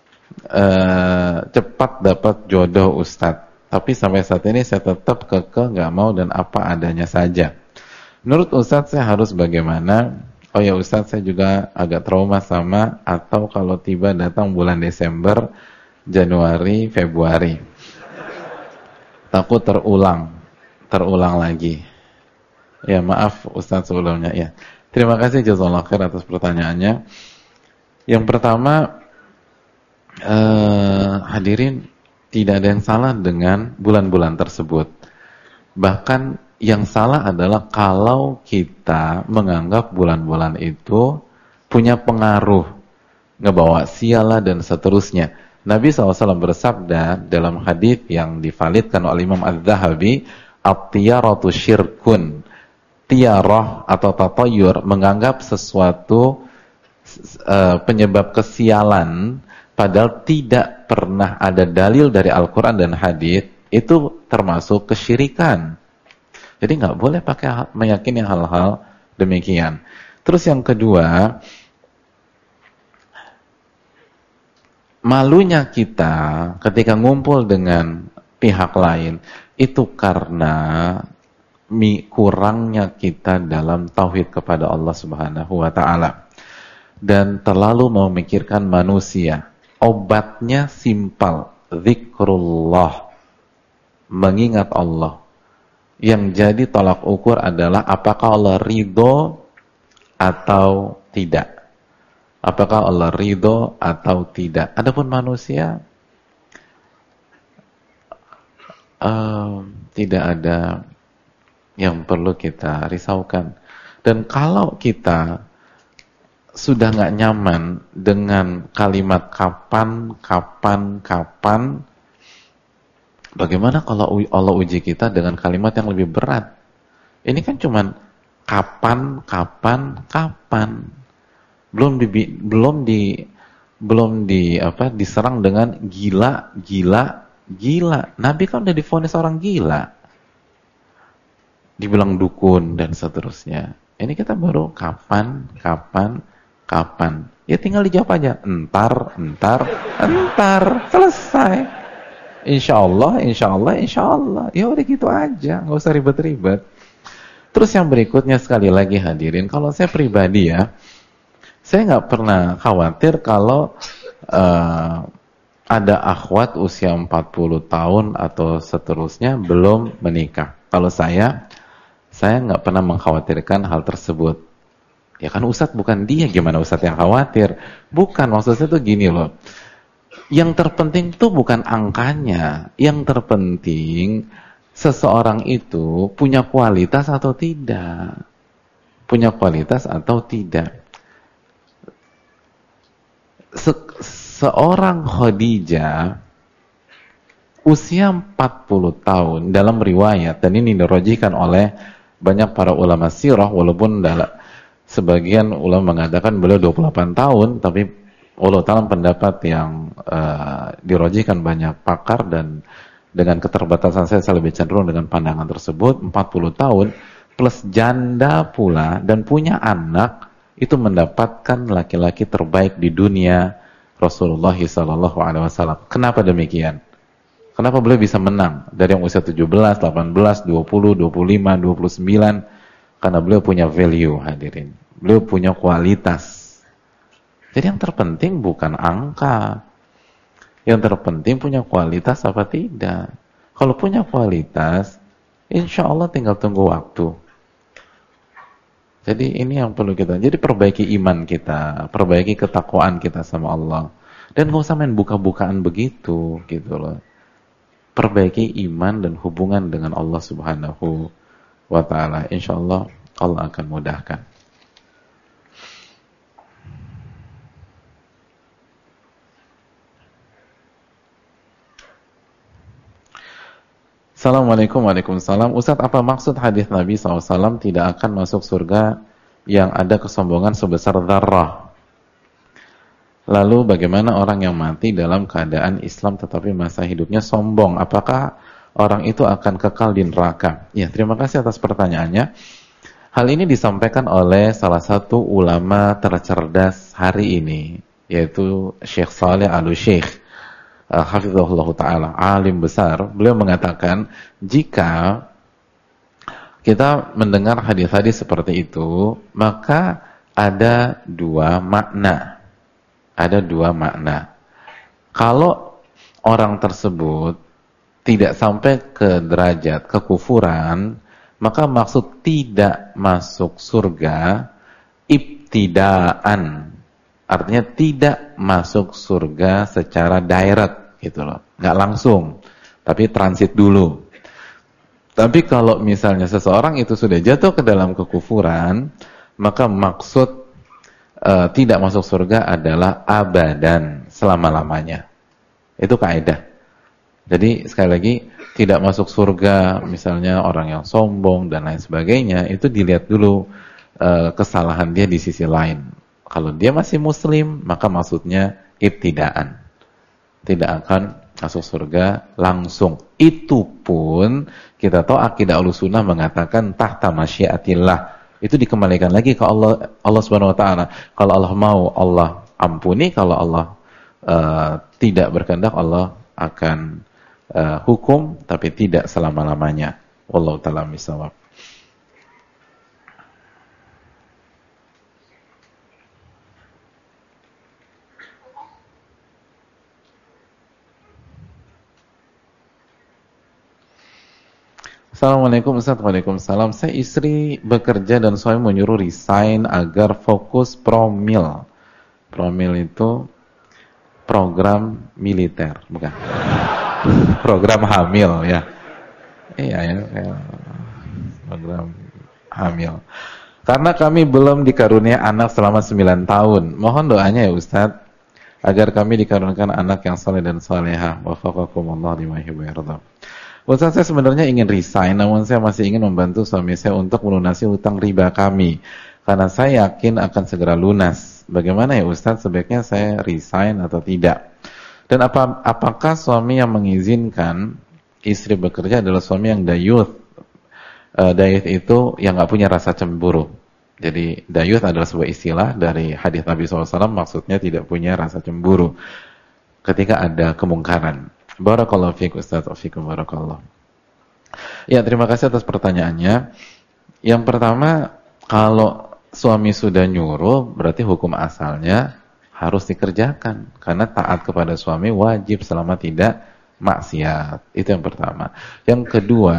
cepat dapat jodoh, Ustadz. Tapi sampai saat ini saya tetap kekeh nggak mau dan apa adanya saja. Menurut Ustadz saya harus bagaimana? Oh ya Ustadz, saya juga agak trauma sama atau kalau tiba datang bulan Desember, Januari, Februari, takut terulang lagi. Ya maaf Ustadz sebelumnya ya. Terima kasih jazakallahu khair atas pertanyaannya. Yang pertama, hadirin, tidak ada yang salah dengan bulan-bulan tersebut. Bahkan yang salah adalah kalau kita menganggap bulan-bulan itu punya pengaruh, ngebawa sialah dan seterusnya. Nabi SAW bersabda dalam hadis yang divalidkan oleh Imam Az-Zahabi, at-tiyaratu syirkun. Tiarah atau tatayur, menganggap sesuatu penyebab kesialan padahal tidak pernah ada dalil dari Al-Quran dan hadis, itu termasuk kesyirikan. Jadi nggak boleh pakai meyakini hal-hal demikian. Terus yang kedua, malunya kita ketika ngumpul dengan pihak lain itu karena kurangnya kita dalam tauhid kepada Allah Subhanahu wa taala dan terlalu memikirkan manusia. Obatnya simpel, zikrullah, mengingat Allah. Yang jadi tolak ukur adalah apakah Allah ridho atau tidak. Apakah Allah ridho atau tidak. Adapun manusia, tidak ada yang perlu kita risaukan. Dan kalau kita sudah nggak nyaman dengan kalimat kapan, bagaimana kalau Allah uji kita dengan kalimat yang lebih berat? Ini kan cuman kapan. Belum diserang dengan gila. Nabi kan udah divonis orang gila. Dibilang dukun dan seterusnya. Ini kita baru kapan. Ya tinggal dijawab aja. Entar. Selesai. Insya Allah. Ya udah gitu aja. Nggak usah ribet-ribet. Terus yang berikutnya sekali lagi hadirin. Kalau saya pribadi ya. Saya nggak pernah khawatir kalau ada akhwat usia 40 tahun atau seterusnya belum menikah. Kalau saya nggak pernah mengkhawatirkan hal tersebut. Ya kan Ustadz bukan dia, gimana Ustadz yang khawatir? Bukan, maksudnya tuh gini loh. Yang terpenting tuh bukan angkanya. Yang terpenting seseorang itu punya kualitas atau tidak. Seorang Khadijah usia 40 tahun dalam riwayat, dan ini dirajihkan oleh banyak para ulama sirah, walaupun sebagian ulama mengatakan beliau 28 tahun, tapi Allah dalam pendapat yang dirajihkan banyak pakar, dan dengan keterbatasan saya lebih cenderung dengan pandangan tersebut. 40 tahun plus janda pula dan punya anak, itu mendapatkan laki-laki terbaik di dunia, Rasulullah SAW. Kenapa demikian? Kenapa beliau bisa menang dari yang usia 17, 18, 20, 25, 29? Karena beliau punya value, hadirin. Beliau punya kualitas. Jadi yang terpenting bukan angka. Yang terpenting punya kualitas apa tidak. Kalau punya kualitas, insya Allah tinggal tunggu waktu. Jadi ini yang perlu kita. Jadi perbaiki iman kita, perbaiki ketakwaan kita sama Allah. Dan gak usah main buka-bukaan begitu, gitu loh. Perbaiki iman dan hubungan dengan Allah Subhanahu wa ta'ala. Insya Allah, Allah akan mudahkan. Assalamualaikum warahmatullahi wabarakatuh. Ustaz, apa maksud hadis Nabi SAW tidak akan masuk surga yang ada kesombongan sebesar dzarrah? Lalu bagaimana orang yang mati dalam keadaan Islam tetapi masa hidupnya sombong? Apakah orang itu akan kekal di neraka? Ya, terima kasih atas pertanyaannya. Hal ini disampaikan oleh salah satu ulama tercerdas hari ini, yaitu Syekh Saleh Al-Syekh. Hafizahullah ta'ala, alim besar. Beliau mengatakan, jika kita mendengar hadis-hadis seperti itu, maka ada dua makna. Ada dua makna. Kalau orang tersebut tidak sampai ke derajat kekufuran, maka maksud tidak masuk surga ibtidaan. Artinya tidak masuk surga secara direct, gitu loh. Nggak langsung, tapi transit dulu. Tapi kalau misalnya seseorang itu sudah jatuh ke dalam kekufuran, maka maksud tidak masuk surga adalah abadan, selama-lamanya. Itu kaidah. Jadi sekali lagi, tidak masuk surga misalnya orang yang sombong dan lain sebagainya, itu dilihat dulu kesalahan dia di sisi lain. Kalau dia masih muslim, maka maksudnya ibtidaan. Tidak akan masuk surga langsung. Itu pun kita tahu akidah Ahlussunnah mengatakan tahta masyiatillah. Itu dikembalikan lagi ke Allah Subhanahu wa taala. Kalau Allah mau, Allah ampuni. Kalau Allah tidak berkehendak, Allah akan hukum, tapi tidak selama-lamanya. Wallahu ta'ala bishawab. Assalamualaikum Ustaz. Waalaikumsalam. Saya istri bekerja dan suami menyuruh resign agar fokus promil. Promil itu program militer, bukan? Program hamil, ya. Iya ya, program hamil. Karena kami belum dikarunia anak selama 9 tahun. Mohon doanya ya Ustaz, agar kami dikaruniakan anak yang saleh dan salehah. Wafaqakumullah lima yuhibbu wa yarda. Ustaz, saya sebenarnya ingin resign, namun saya masih ingin membantu suami saya untuk melunasi hutang riba kami. Karena saya yakin akan segera lunas. Bagaimana ya Ustaz, sebaiknya saya resign atau tidak? Dan apakah suami yang mengizinkan istri bekerja adalah suami yang dayuth? Dayuth itu yang nggak punya rasa cemburu. Jadi dayuth adalah sebuah istilah dari hadis Nabi SAW, maksudnya tidak punya rasa cemburu ketika ada kemungkaran. Barakallahu fiik Ustaz, fiikum barakallah. Ya, terima kasih atas pertanyaannya. Yang pertama, kalau suami sudah nyuruh, berarti hukum asalnya harus dikerjakan. Karena taat kepada suami wajib selama tidak maksiat. Itu yang pertama. Yang kedua,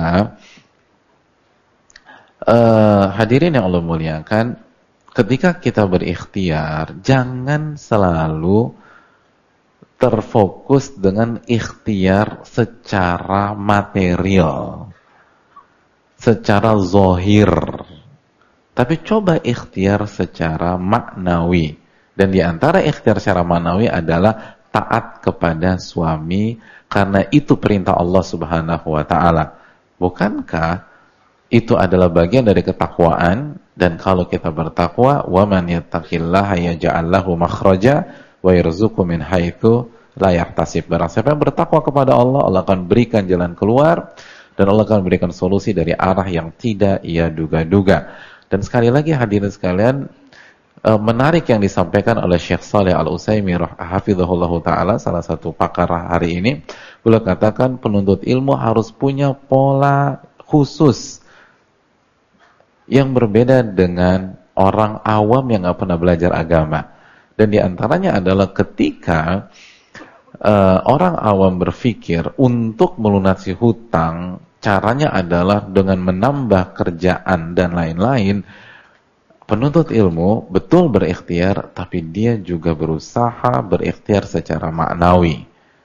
hadirin yang Allah muliakan, ketika kita berikhtiar, jangan selalu terfokus dengan ikhtiar secara material, secara zohir. Tapi coba ikhtiar secara maknawi. Dan di antara ikhtiar secara maknawi adalah taat kepada suami karena itu perintah Allah Subhanahu wa taala. Bukankah itu adalah bagian dari ketakwaan? Dan kalau kita bertakwa, wa man yattaqillaha yaj'al lahu makhraja wa yarzuqhu min haitsu la yahtasib. Barang siapa yang bertakwa kepada Allah, Allah akan berikan jalan keluar dan Allah akan berikan solusi dari arah yang tidak ia duga-duga. Dan sekali lagi hadirin sekalian, menarik yang disampaikan oleh Syekh Shalih Al-Utsaimin hafizahullahu taala, salah satu pakar hari ini. Beliau katakan penuntut ilmu harus punya pola khusus yang berbeda dengan orang awam yang nggak pernah belajar agama. Dan diantaranya adalah ketika orang awam berpikir untuk melunasi hutang, caranya adalah dengan menambah kerjaan dan lain-lain. Penuntut ilmu betul berikhtiar, tapi dia juga berusaha berikhtiar secara maknawi.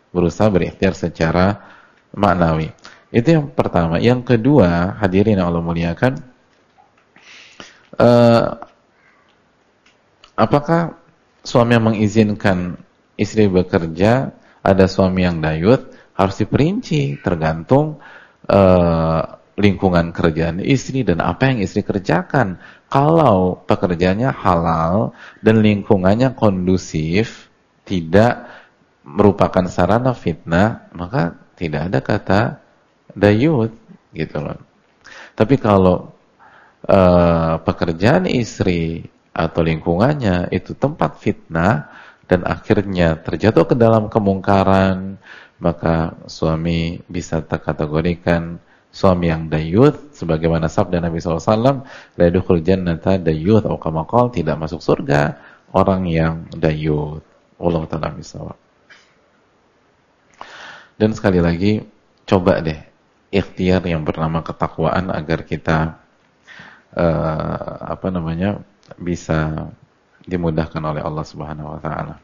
Itu yang pertama. Yang kedua, hadirin yang Allah muliakan, apakah suami yang mengizinkan istri bekerja, ada suami yang dayut, harus diperinci tergantung lingkungan kerjaan istri dan apa yang istri kerjakan. Kalau pekerjaannya halal dan lingkungannya kondusif, tidak merupakan sarana fitnah, maka tidak ada kata dayut gitu loh. Tapi kalau pekerjaan istri atau lingkungannya itu tempat fitnah dan akhirnya terjatuh ke dalam kemungkaran, maka suami bisa terkategorikan suami yang dayuth, sebagaimana sabda Nabi SAW, la yadkhulul jannata dayuth, atau kama qala, tidak masuk surga orang yang dayuth. Wallahu ta'ala bishawab. Dan sekali lagi, coba deh ikhtiar yang bernama ketakwaan agar kita bisa dimudahkan oleh Allah Subhanahu wa taala.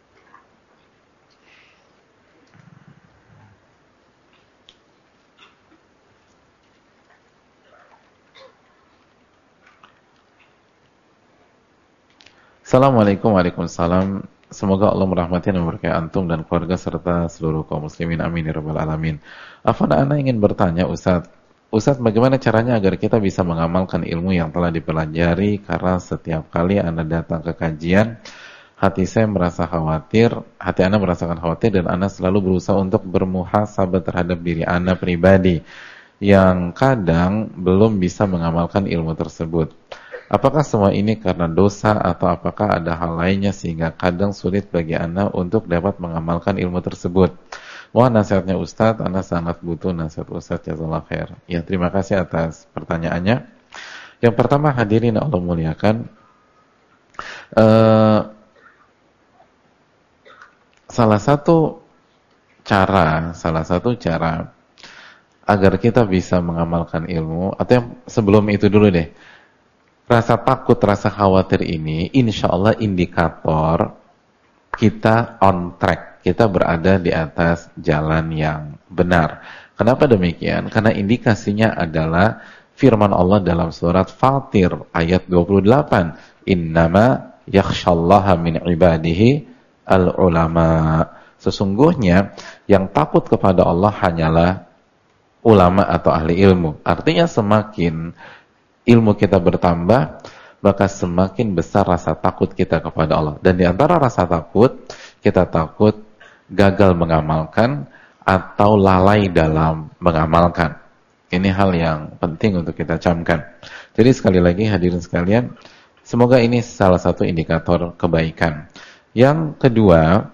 Assalamualaikum warahmatullahi wabarakatuh. Semoga Allah merahmati dan memberkahi antum dan keluarga serta seluruh kaum muslimin. Amin ya rabbal alamin. Ana ingin bertanya, Ustaz, bagaimana caranya agar kita bisa mengamalkan ilmu yang telah dipelajari? Karena setiap kali Ana datang ke kajian, hati Ana merasakan khawatir dan Ana selalu berusaha untuk bermuhasabah terhadap diri Ana pribadi yang kadang belum bisa mengamalkan ilmu tersebut. Apakah semua ini karena dosa atau apakah ada hal lainnya sehingga kadang sulit bagi Ana untuk dapat mengamalkan ilmu tersebut? Mohon nasihatnya Ustadz, Ana sangat butuh nasihat Ustadz, jazakallahu khair. Ya, terima kasih atas pertanyaannya. Yang pertama, hadirin Allah muliakan, salah satu cara agar kita bisa mengamalkan ilmu, atau yang sebelum itu dulu deh, rasa takut, rasa khawatir ini insya Allah indikator kita on track, kita berada di atas jalan yang benar. Kenapa demikian? Karena indikasinya adalah firman Allah dalam surat Fatir ayat 28, innama yakhshallaha min ibadihi al-ulama. Sesungguhnya yang takut kepada Allah hanyalah ulama atau ahli ilmu. Artinya semakin ilmu kita bertambah, maka semakin besar rasa takut kita kepada Allah. Dan di antara rasa takut, kita takut gagal mengamalkan atau lalai dalam mengamalkan. Ini hal yang penting untuk kita camkan. Jadi sekali lagi hadirin sekalian, semoga ini salah satu indikator kebaikan. Yang kedua,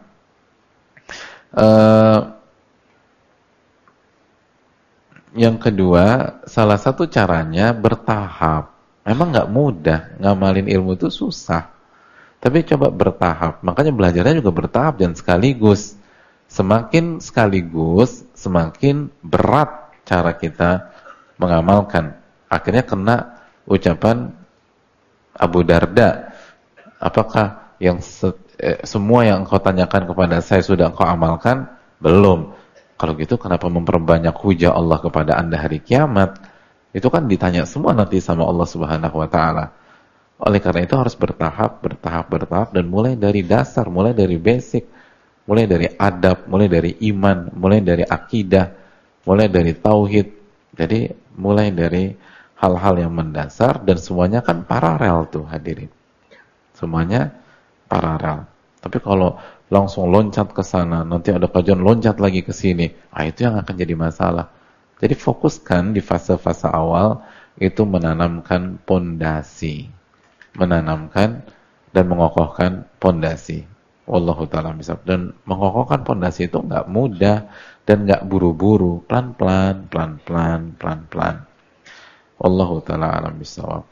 salah satu caranya bertahap. Memang nggak mudah, ngamalin ilmu itu susah. Tapi coba bertahap. Makanya belajarnya juga bertahap dan sekaligus. Semakin sekaligus, semakin berat cara kita mengamalkan. Akhirnya kena ucapan Abu Darda. Apakah yang semua yang engkau tanyakan kepada saya sudah engkau amalkan? Belum. Kalau gitu kenapa memperbanyak hujah Allah kepada Anda hari kiamat? Itu kan ditanya semua nanti sama Allah Subhanahu wa taala. Oleh karena itu harus bertahap dan mulai dari dasar, mulai dari basic. mulai dari adab, mulai dari iman, mulai dari akidah, mulai dari tauhid. Jadi mulai dari hal-hal yang mendasar, dan semuanya kan paralel tuh hadirin. Semuanya paralel. Tapi kalau langsung loncat ke sana, nanti ada kajian loncat lagi ke sini, itu yang akan jadi masalah. Jadi fokuskan di fase-fase awal itu menanamkan pondasi, menanamkan dan mengokohkan pondasi. Wallahu ta'ala bisa. Dan mengokohkan pondasi itu nggak mudah dan nggak buru-buru, pelan-pelan, pelan-pelan, pelan-pelan. Wallahu ta'ala alam bisawab.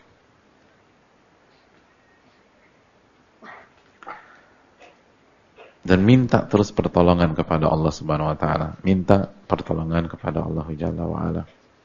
Dan minta terus pertolongan kepada Allah Subhanahu wa taala. Minta pertolongan kepada Allah Jalla wa ala.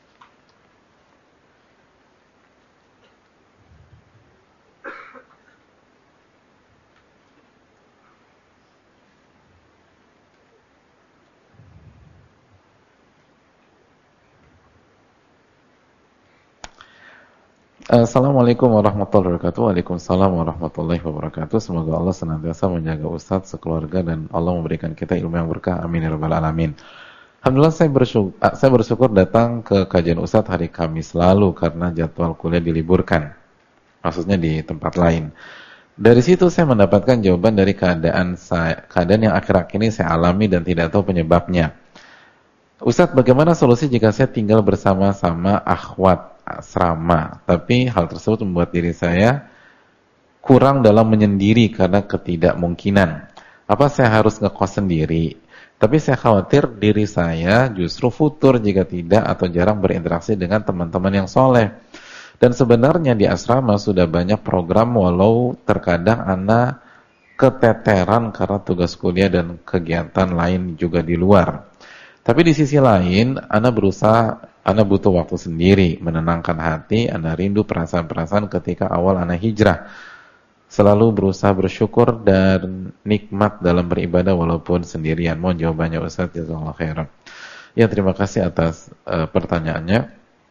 Assalamualaikum warahmatullahi wabarakatuh. Waalaikumsalam warahmatullahi wabarakatuh. Semoga Allah senantiasa menjaga Ustadz, sekeluarga, dan Allah memberikan kita ilmu yang berkah. Amin ya rabbal alamin. Alhamdulillah saya bersyukur datang ke kajian Ustadz hari Kamis lalu karena jadwal kuliah diliburkan. Maksudnya di tempat lain. Dari situ saya mendapatkan jawaban dari keadaan yang akhir-akhir ini saya alami dan tidak tahu penyebabnya. Ustadz, bagaimana solusi jika saya tinggal bersama-sama akhwat asrama, tapi hal tersebut membuat diri saya kurang dalam menyendiri karena ketidakmungkinan. Apa saya harus ngekos sendiri? Tapi saya khawatir diri saya justru futur jika tidak atau jarang berinteraksi dengan teman-teman yang soleh. Dan sebenarnya di asrama sudah banyak program, walau terkadang Ana keteteran karena tugas kuliah dan kegiatan lain juga di luar. Tapi di sisi lain, Ana butuh waktu sendiri, menenangkan hati. Ana rindu perasaan-perasaan ketika awal Ana hijrah. Selalu berusaha bersyukur dan nikmat dalam beribadah walaupun sendirian. Mohon jawabannya Ustaz, jazakallahu khairan. Ya, terima kasih atas pertanyaannya.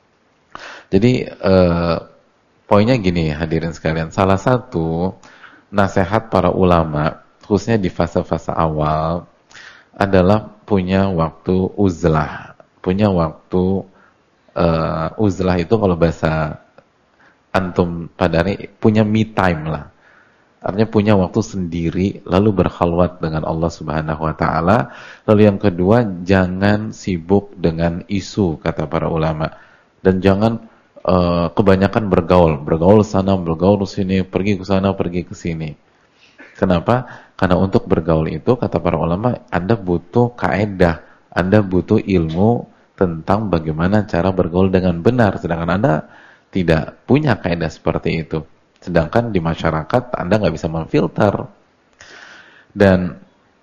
Jadi poinnya gini hadirin sekalian. Salah satu nasihat para ulama, khususnya di fase-fase awal, adalah punya waktu uzlah. Punya waktu uzlah itu kalau bahasa antum padari, punya me time lah. Artinya punya waktu sendiri, lalu berkhalwat dengan Allah Subhanahu wa taala. Lalu yang kedua, jangan sibuk dengan isu, kata para ulama. Dan jangan kebanyakan bergaul sana, bergaul sini, pergi ke sana, pergi ke sini. Kenapa? Karena untuk bergaul itu, kata para ulama, Anda butuh kaedah, Anda butuh ilmu tentang bagaimana cara bergaul dengan benar, sedangkan Anda tidak punya kaedah seperti itu. Sedangkan di masyarakat Anda nggak bisa memfilter. Dan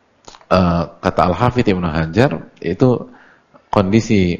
kata Al-Hafidz Ibnu Hajar, itu kondisi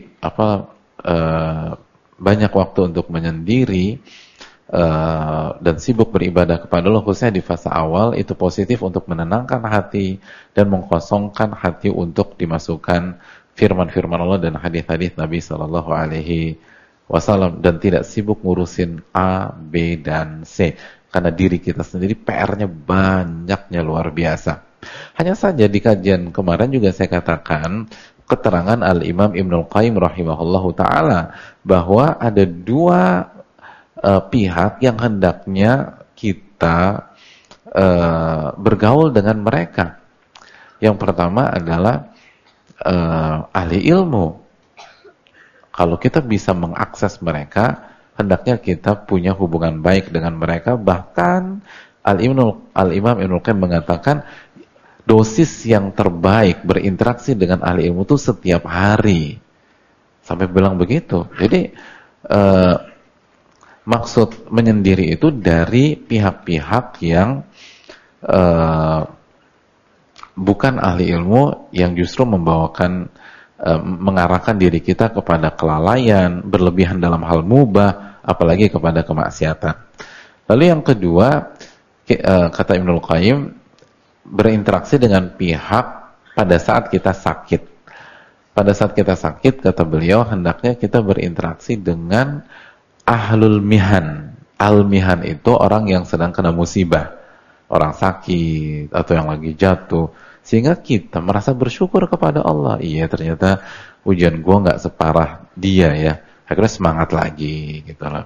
banyak waktu untuk menyendiri dan sibuk beribadah kepada Allah, khususnya di fase awal, itu positif untuk menenangkan hati dan mengkosongkan hati untuk dimasukkan firman-firman Allah dan hadis-hadis Nabi Sallallahu Alaihi Wasallam, dan tidak sibuk ngurusin A, B, dan C, karena diri kita sendiri PR-nya banyaknya luar biasa. Hanya saja di kajian kemarin juga saya katakan keterangan Al-Imam Ibnul Qayyim rahimahullahu ta'ala bahwa ada dua pihak yang hendaknya kita bergaul dengan mereka. Yang pertama adalah ahli ilmu. Kalau kita bisa mengakses mereka, hendaknya kita punya hubungan baik dengan mereka. Bahkan Al-Imam Ibnul Qayyim mengatakan dosis yang terbaik berinteraksi dengan ahli ilmu itu setiap hari. Sampai bilang begitu. Jadi maksud menyendiri itu dari pihak-pihak yang bukan ahli ilmu, yang justru mengarahkan diri kita kepada kelalaian, berlebihan dalam hal mubah, apalagi kepada kemaksiatan. Lalu yang kedua, kata Ibnul Qayyim, berinteraksi dengan pihak pada saat kita sakit. Pada saat kita sakit, kata beliau, hendaknya kita berinteraksi dengan ahlul mihan. Al-mihan itu orang yang sedang kena musibah, orang sakit atau yang lagi jatuh. Sehingga kita merasa bersyukur kepada Allah. Iya, ternyata ujian gue nggak separah dia ya. Akhirnya semangat lagi gitu loh.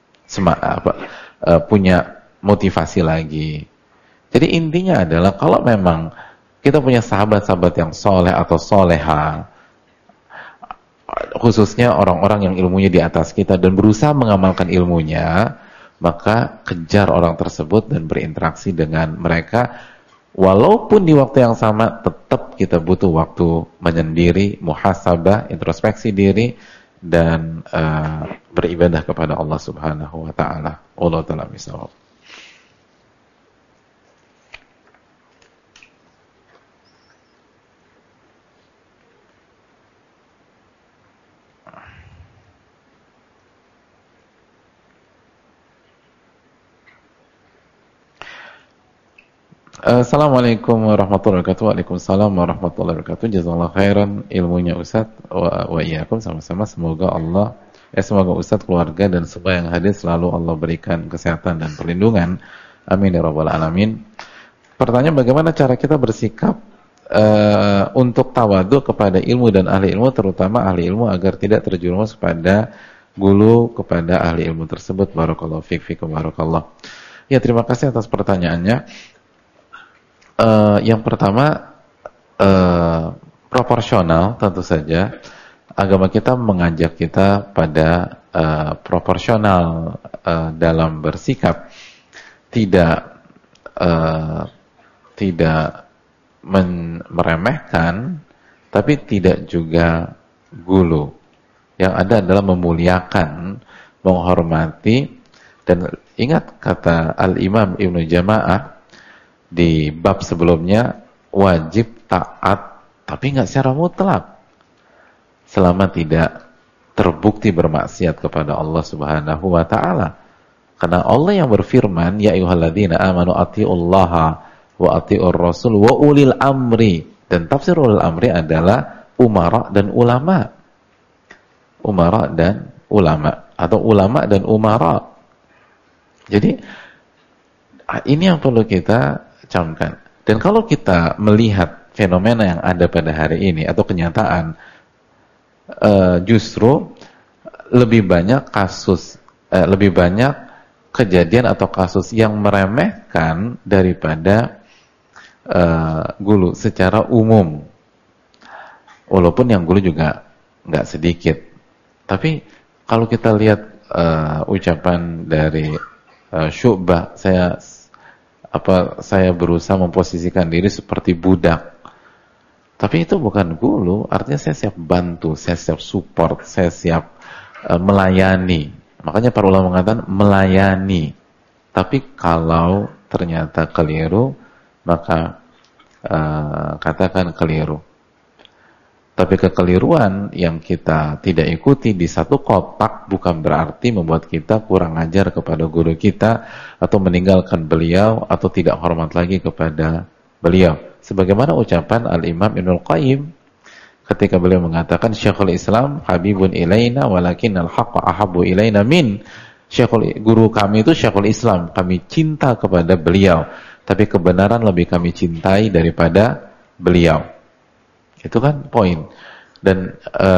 Punya motivasi lagi. Jadi intinya adalah kalau memang kita punya sahabat-sahabat yang soleh atau soleha, khususnya orang-orang yang ilmunya di atas kita dan berusaha mengamalkan ilmunya, maka kejar orang tersebut dan berinteraksi dengan mereka. Walaupun di waktu yang sama tetap kita butuh waktu menyendiri, muhasabah, introspeksi diri, dan beribadah kepada Allah Subhanahu wa taala. Allah taala misal. Assalamualaikum warahmatullahi wabarakatuh. Waalaikumsalam warahmatullahi wabarakatuh. Jazakallahu khairan ilmunya Ustaz wa iyyakum, sama-sama. Semoga Ustaz, keluarga dan semua yang hadir selalu Allah berikan kesehatan dan perlindungan. Amin ya rabbal alamin. Pertanyaan, bagaimana cara kita bersikap untuk tawadhu kepada ilmu dan ahli ilmu, terutama ahli ilmu, agar tidak terjerumus kepada gulu kepada ahli ilmu tersebut. Barakallahu fiikum barakallah. Ya, terima kasih atas pertanyaannya. Yang pertama, proporsional. Tentu saja agama kita mengajak kita pada proporsional dalam bersikap, tidak meremehkan, tapi tidak juga gulu. Yang ada adalah memuliakan, menghormati. Dan ingat kata Al-Imam Ibnu Jama'ah di bab sebelumnya, wajib taat tapi nggak secara mutlak selama tidak terbukti bermaksiat kepada Allah Subhanahu wa taala. Karena Allah yang berfirman, ya ayyuhalladzina amanu atti'ullaha wa atti'ur rasul wa ulil amri. Dan tafsir ulil amri adalah umara dan ulama. Umara dan ulama, atau ulama dan umara. Jadi ini yang perlu kita camkan. Dan kalau kita melihat fenomena yang ada pada hari ini atau kenyataan, justru lebih banyak kejadian atau kasus yang meremehkan daripada gulu secara umum. Walaupun yang gulu juga nggak sedikit. Tapi kalau kita lihat ucapan dari Syu'bah, saya berusaha memposisikan diri seperti budak. Tapi itu bukan gulu, artinya saya siap bantu, saya siap support, saya siap melayani. Makanya para ulama mengatakan melayani. Tapi kalau ternyata keliru, maka katakan keliru. Tapi kekeliruan yang kita tidak ikuti di satu kotak bukan berarti membuat kita kurang ajar kepada guru kita, atau meninggalkan beliau, atau tidak hormat lagi kepada beliau. Sebagaimana ucapan Al-Imam Ibnul Qayyim ketika beliau mengatakan, Syekhul Islam habibun ilaina walakinnal haqqa ahabbu ilaina min. Guru kami itu Syekhul Islam, kami cinta kepada beliau, tapi kebenaran lebih kami cintai daripada beliau. Itu kan poin. Dan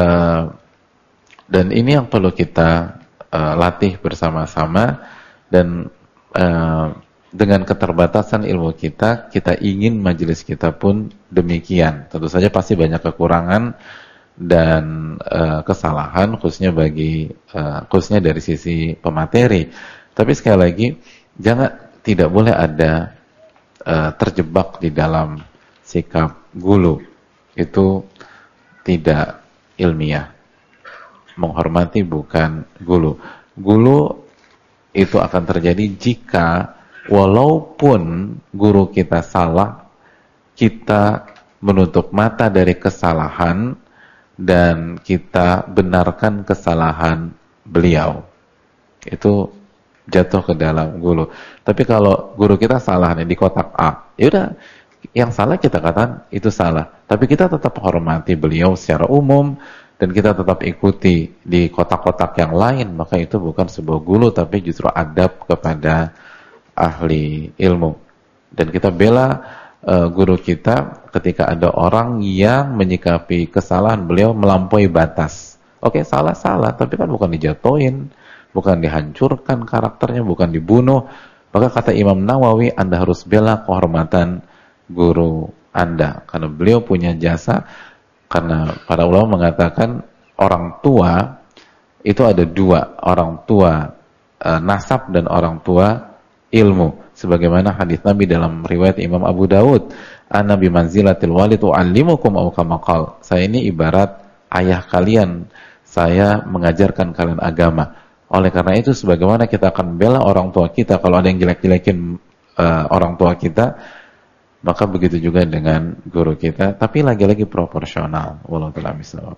ini yang perlu kita latih bersama-sama. Dan dengan keterbatasan ilmu kita ingin majelis kita pun demikian. Tentu saja pasti banyak kekurangan dan kesalahan, khususnya dari sisi pemateri. Tapi sekali lagi, tidak boleh ada terjebak di dalam sikap gulu. Itu tidak ilmiah. Menghormati bukan gulu. Gulu itu akan terjadi jika walaupun guru kita salah, kita menutup mata dari kesalahan dan kita benarkan kesalahan beliau. Itu jatuh ke dalam gulu. Tapi kalau guru kita salah nih di kotak A, yaudah, yang salah kita katakan itu salah, tapi kita tetap hormati beliau secara umum dan kita tetap ikuti di kotak-kotak yang lain, maka itu bukan sebuah gulu, tapi justru adab kepada ahli ilmu. Dan kita bela guru kita ketika ada orang yang menyikapi kesalahan beliau melampaui batas. Oke, salah, tapi kan bukan dijatuhin, bukan dihancurkan karakternya, bukan dibunuh. Maka kata Imam Nawawi, Anda harus bela kehormatan guru Anda, karena beliau punya jasa. Karena para ulama mengatakan orang tua itu ada dua, orang tua nasab dan orang tua ilmu. Sebagaimana hadis Nabi dalam riwayat Imam Abu Dawud, ana bi manzilatil walid u'allimukum aw kama qala. Saya ini ibarat ayah kalian, saya mengajarkan kalian agama. Oleh karena itu, sebagaimana kita akan bela orang tua kita kalau ada yang jelek-jelekin orang tua kita, maka begitu juga dengan guru kita, tapi lagi-lagi proporsional. Wallahu ta'ala bishawab.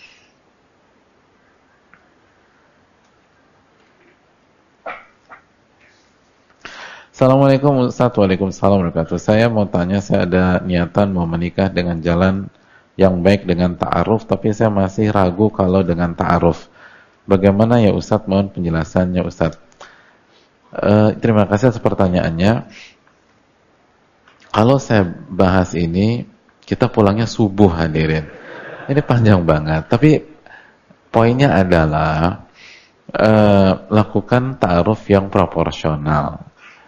Assalamualaikum Ustaz. Waalaikumsalam warahmatullahi wabarakatuh. Saya mau tanya, saya ada niatan mau menikah dengan jalan yang baik dengan ta'aruf, tapi saya masih ragu kalau dengan ta'aruf. Bagaimana ya Ustaz? Mohon penjelasannya Ustaz. Terima kasih atas pertanyaannya. Kalau saya bahas ini, kita pulangnya subuh hadirin. Ini panjang banget, tapi poinnya adalah lakukan ta'aruf yang proporsional.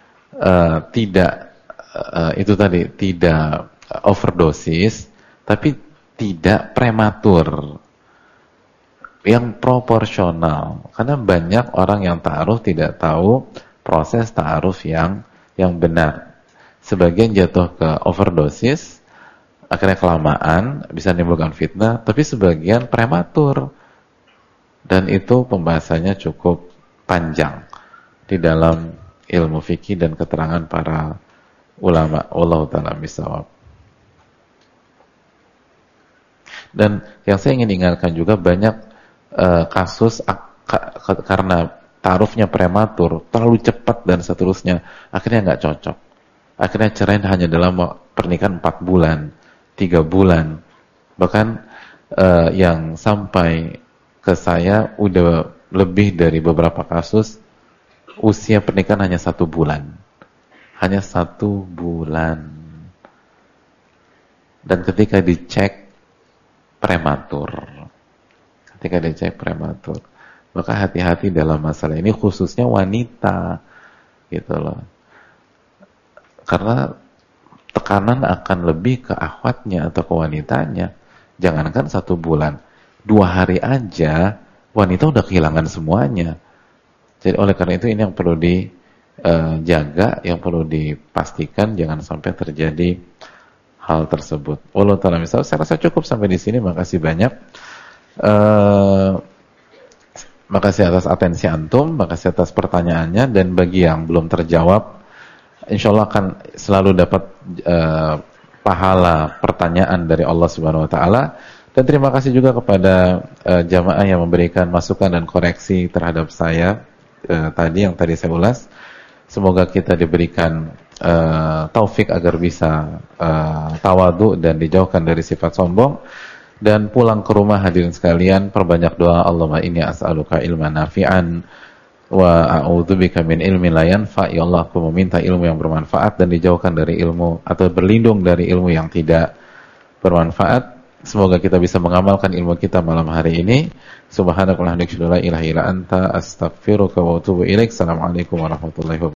Itu tadi, tidak overdosis, tapi tidak prematur, yang proporsional. Karena banyak orang yang ta'aruf tidak tahu proses ta'aruf yang benar. Sebagian jatuh ke overdosis, akhirnya kelamaan, bisa menimbulkan fitnah, tapi sebagian prematur. Dan itu pembahasannya cukup panjang di dalam ilmu fikih dan keterangan para ulama. Wallahu ta'ala bishawab. Dan yang saya ingin ingatkan juga, banyak kasus karena ta'arufnya prematur, terlalu cepat dan seterusnya, akhirnya nggak cocok. Akhirnya cerai hanya dalam pernikahan 4 bulan, 3 bulan. Bahkan yang sampai ke saya udah lebih dari beberapa kasus, usia pernikahan hanya 1 bulan. Hanya 1 bulan. Dan ketika dicek prematur. Maka hati-hati dalam masalah ini, khususnya wanita. Gitu loh. Karena tekanan akan lebih ke akhwatnya atau ke wanitanya. Jangankan 1 bulan, 2 hari aja wanita udah kehilangan semuanya. Jadi oleh karena itu, ini yang perlu dijaga, yang perlu dipastikan jangan sampai terjadi hal tersebut. Wallahu ta'ala bishawab. Saya rasa cukup sampai di sini. Makasih banyak. Makasih atas atensi antum, makasih atas pertanyaannya, dan bagi yang belum terjawab, insyaallah akan selalu dapat pahala pertanyaan dari Allah Subhanahu wa taala. Dan terima kasih juga kepada jamaah yang memberikan masukan dan koreksi terhadap saya yang tadi saya ulas. Semoga kita diberikan taufik agar bisa tawadhu dan dijauhkan dari sifat sombong. Dan pulang ke rumah hadirin sekalian, perbanyak doa. Allahumma inni as'aluka ilman nafi'an wa a'udzubika min ilmin la yanfa'. Ya Allah, aku meminta ilmu yang bermanfaat dan dijauhkan dari ilmu, atau berlindung dari ilmu yang tidak bermanfaat. Semoga kita bisa mengamalkan ilmu kita malam hari ini. Subhanakallahumma wa bihamdika, la ilaha illa anta, astaghfiruka wa atubu ilaik. Assalamualaikum warahmatullahi wabarakatuh.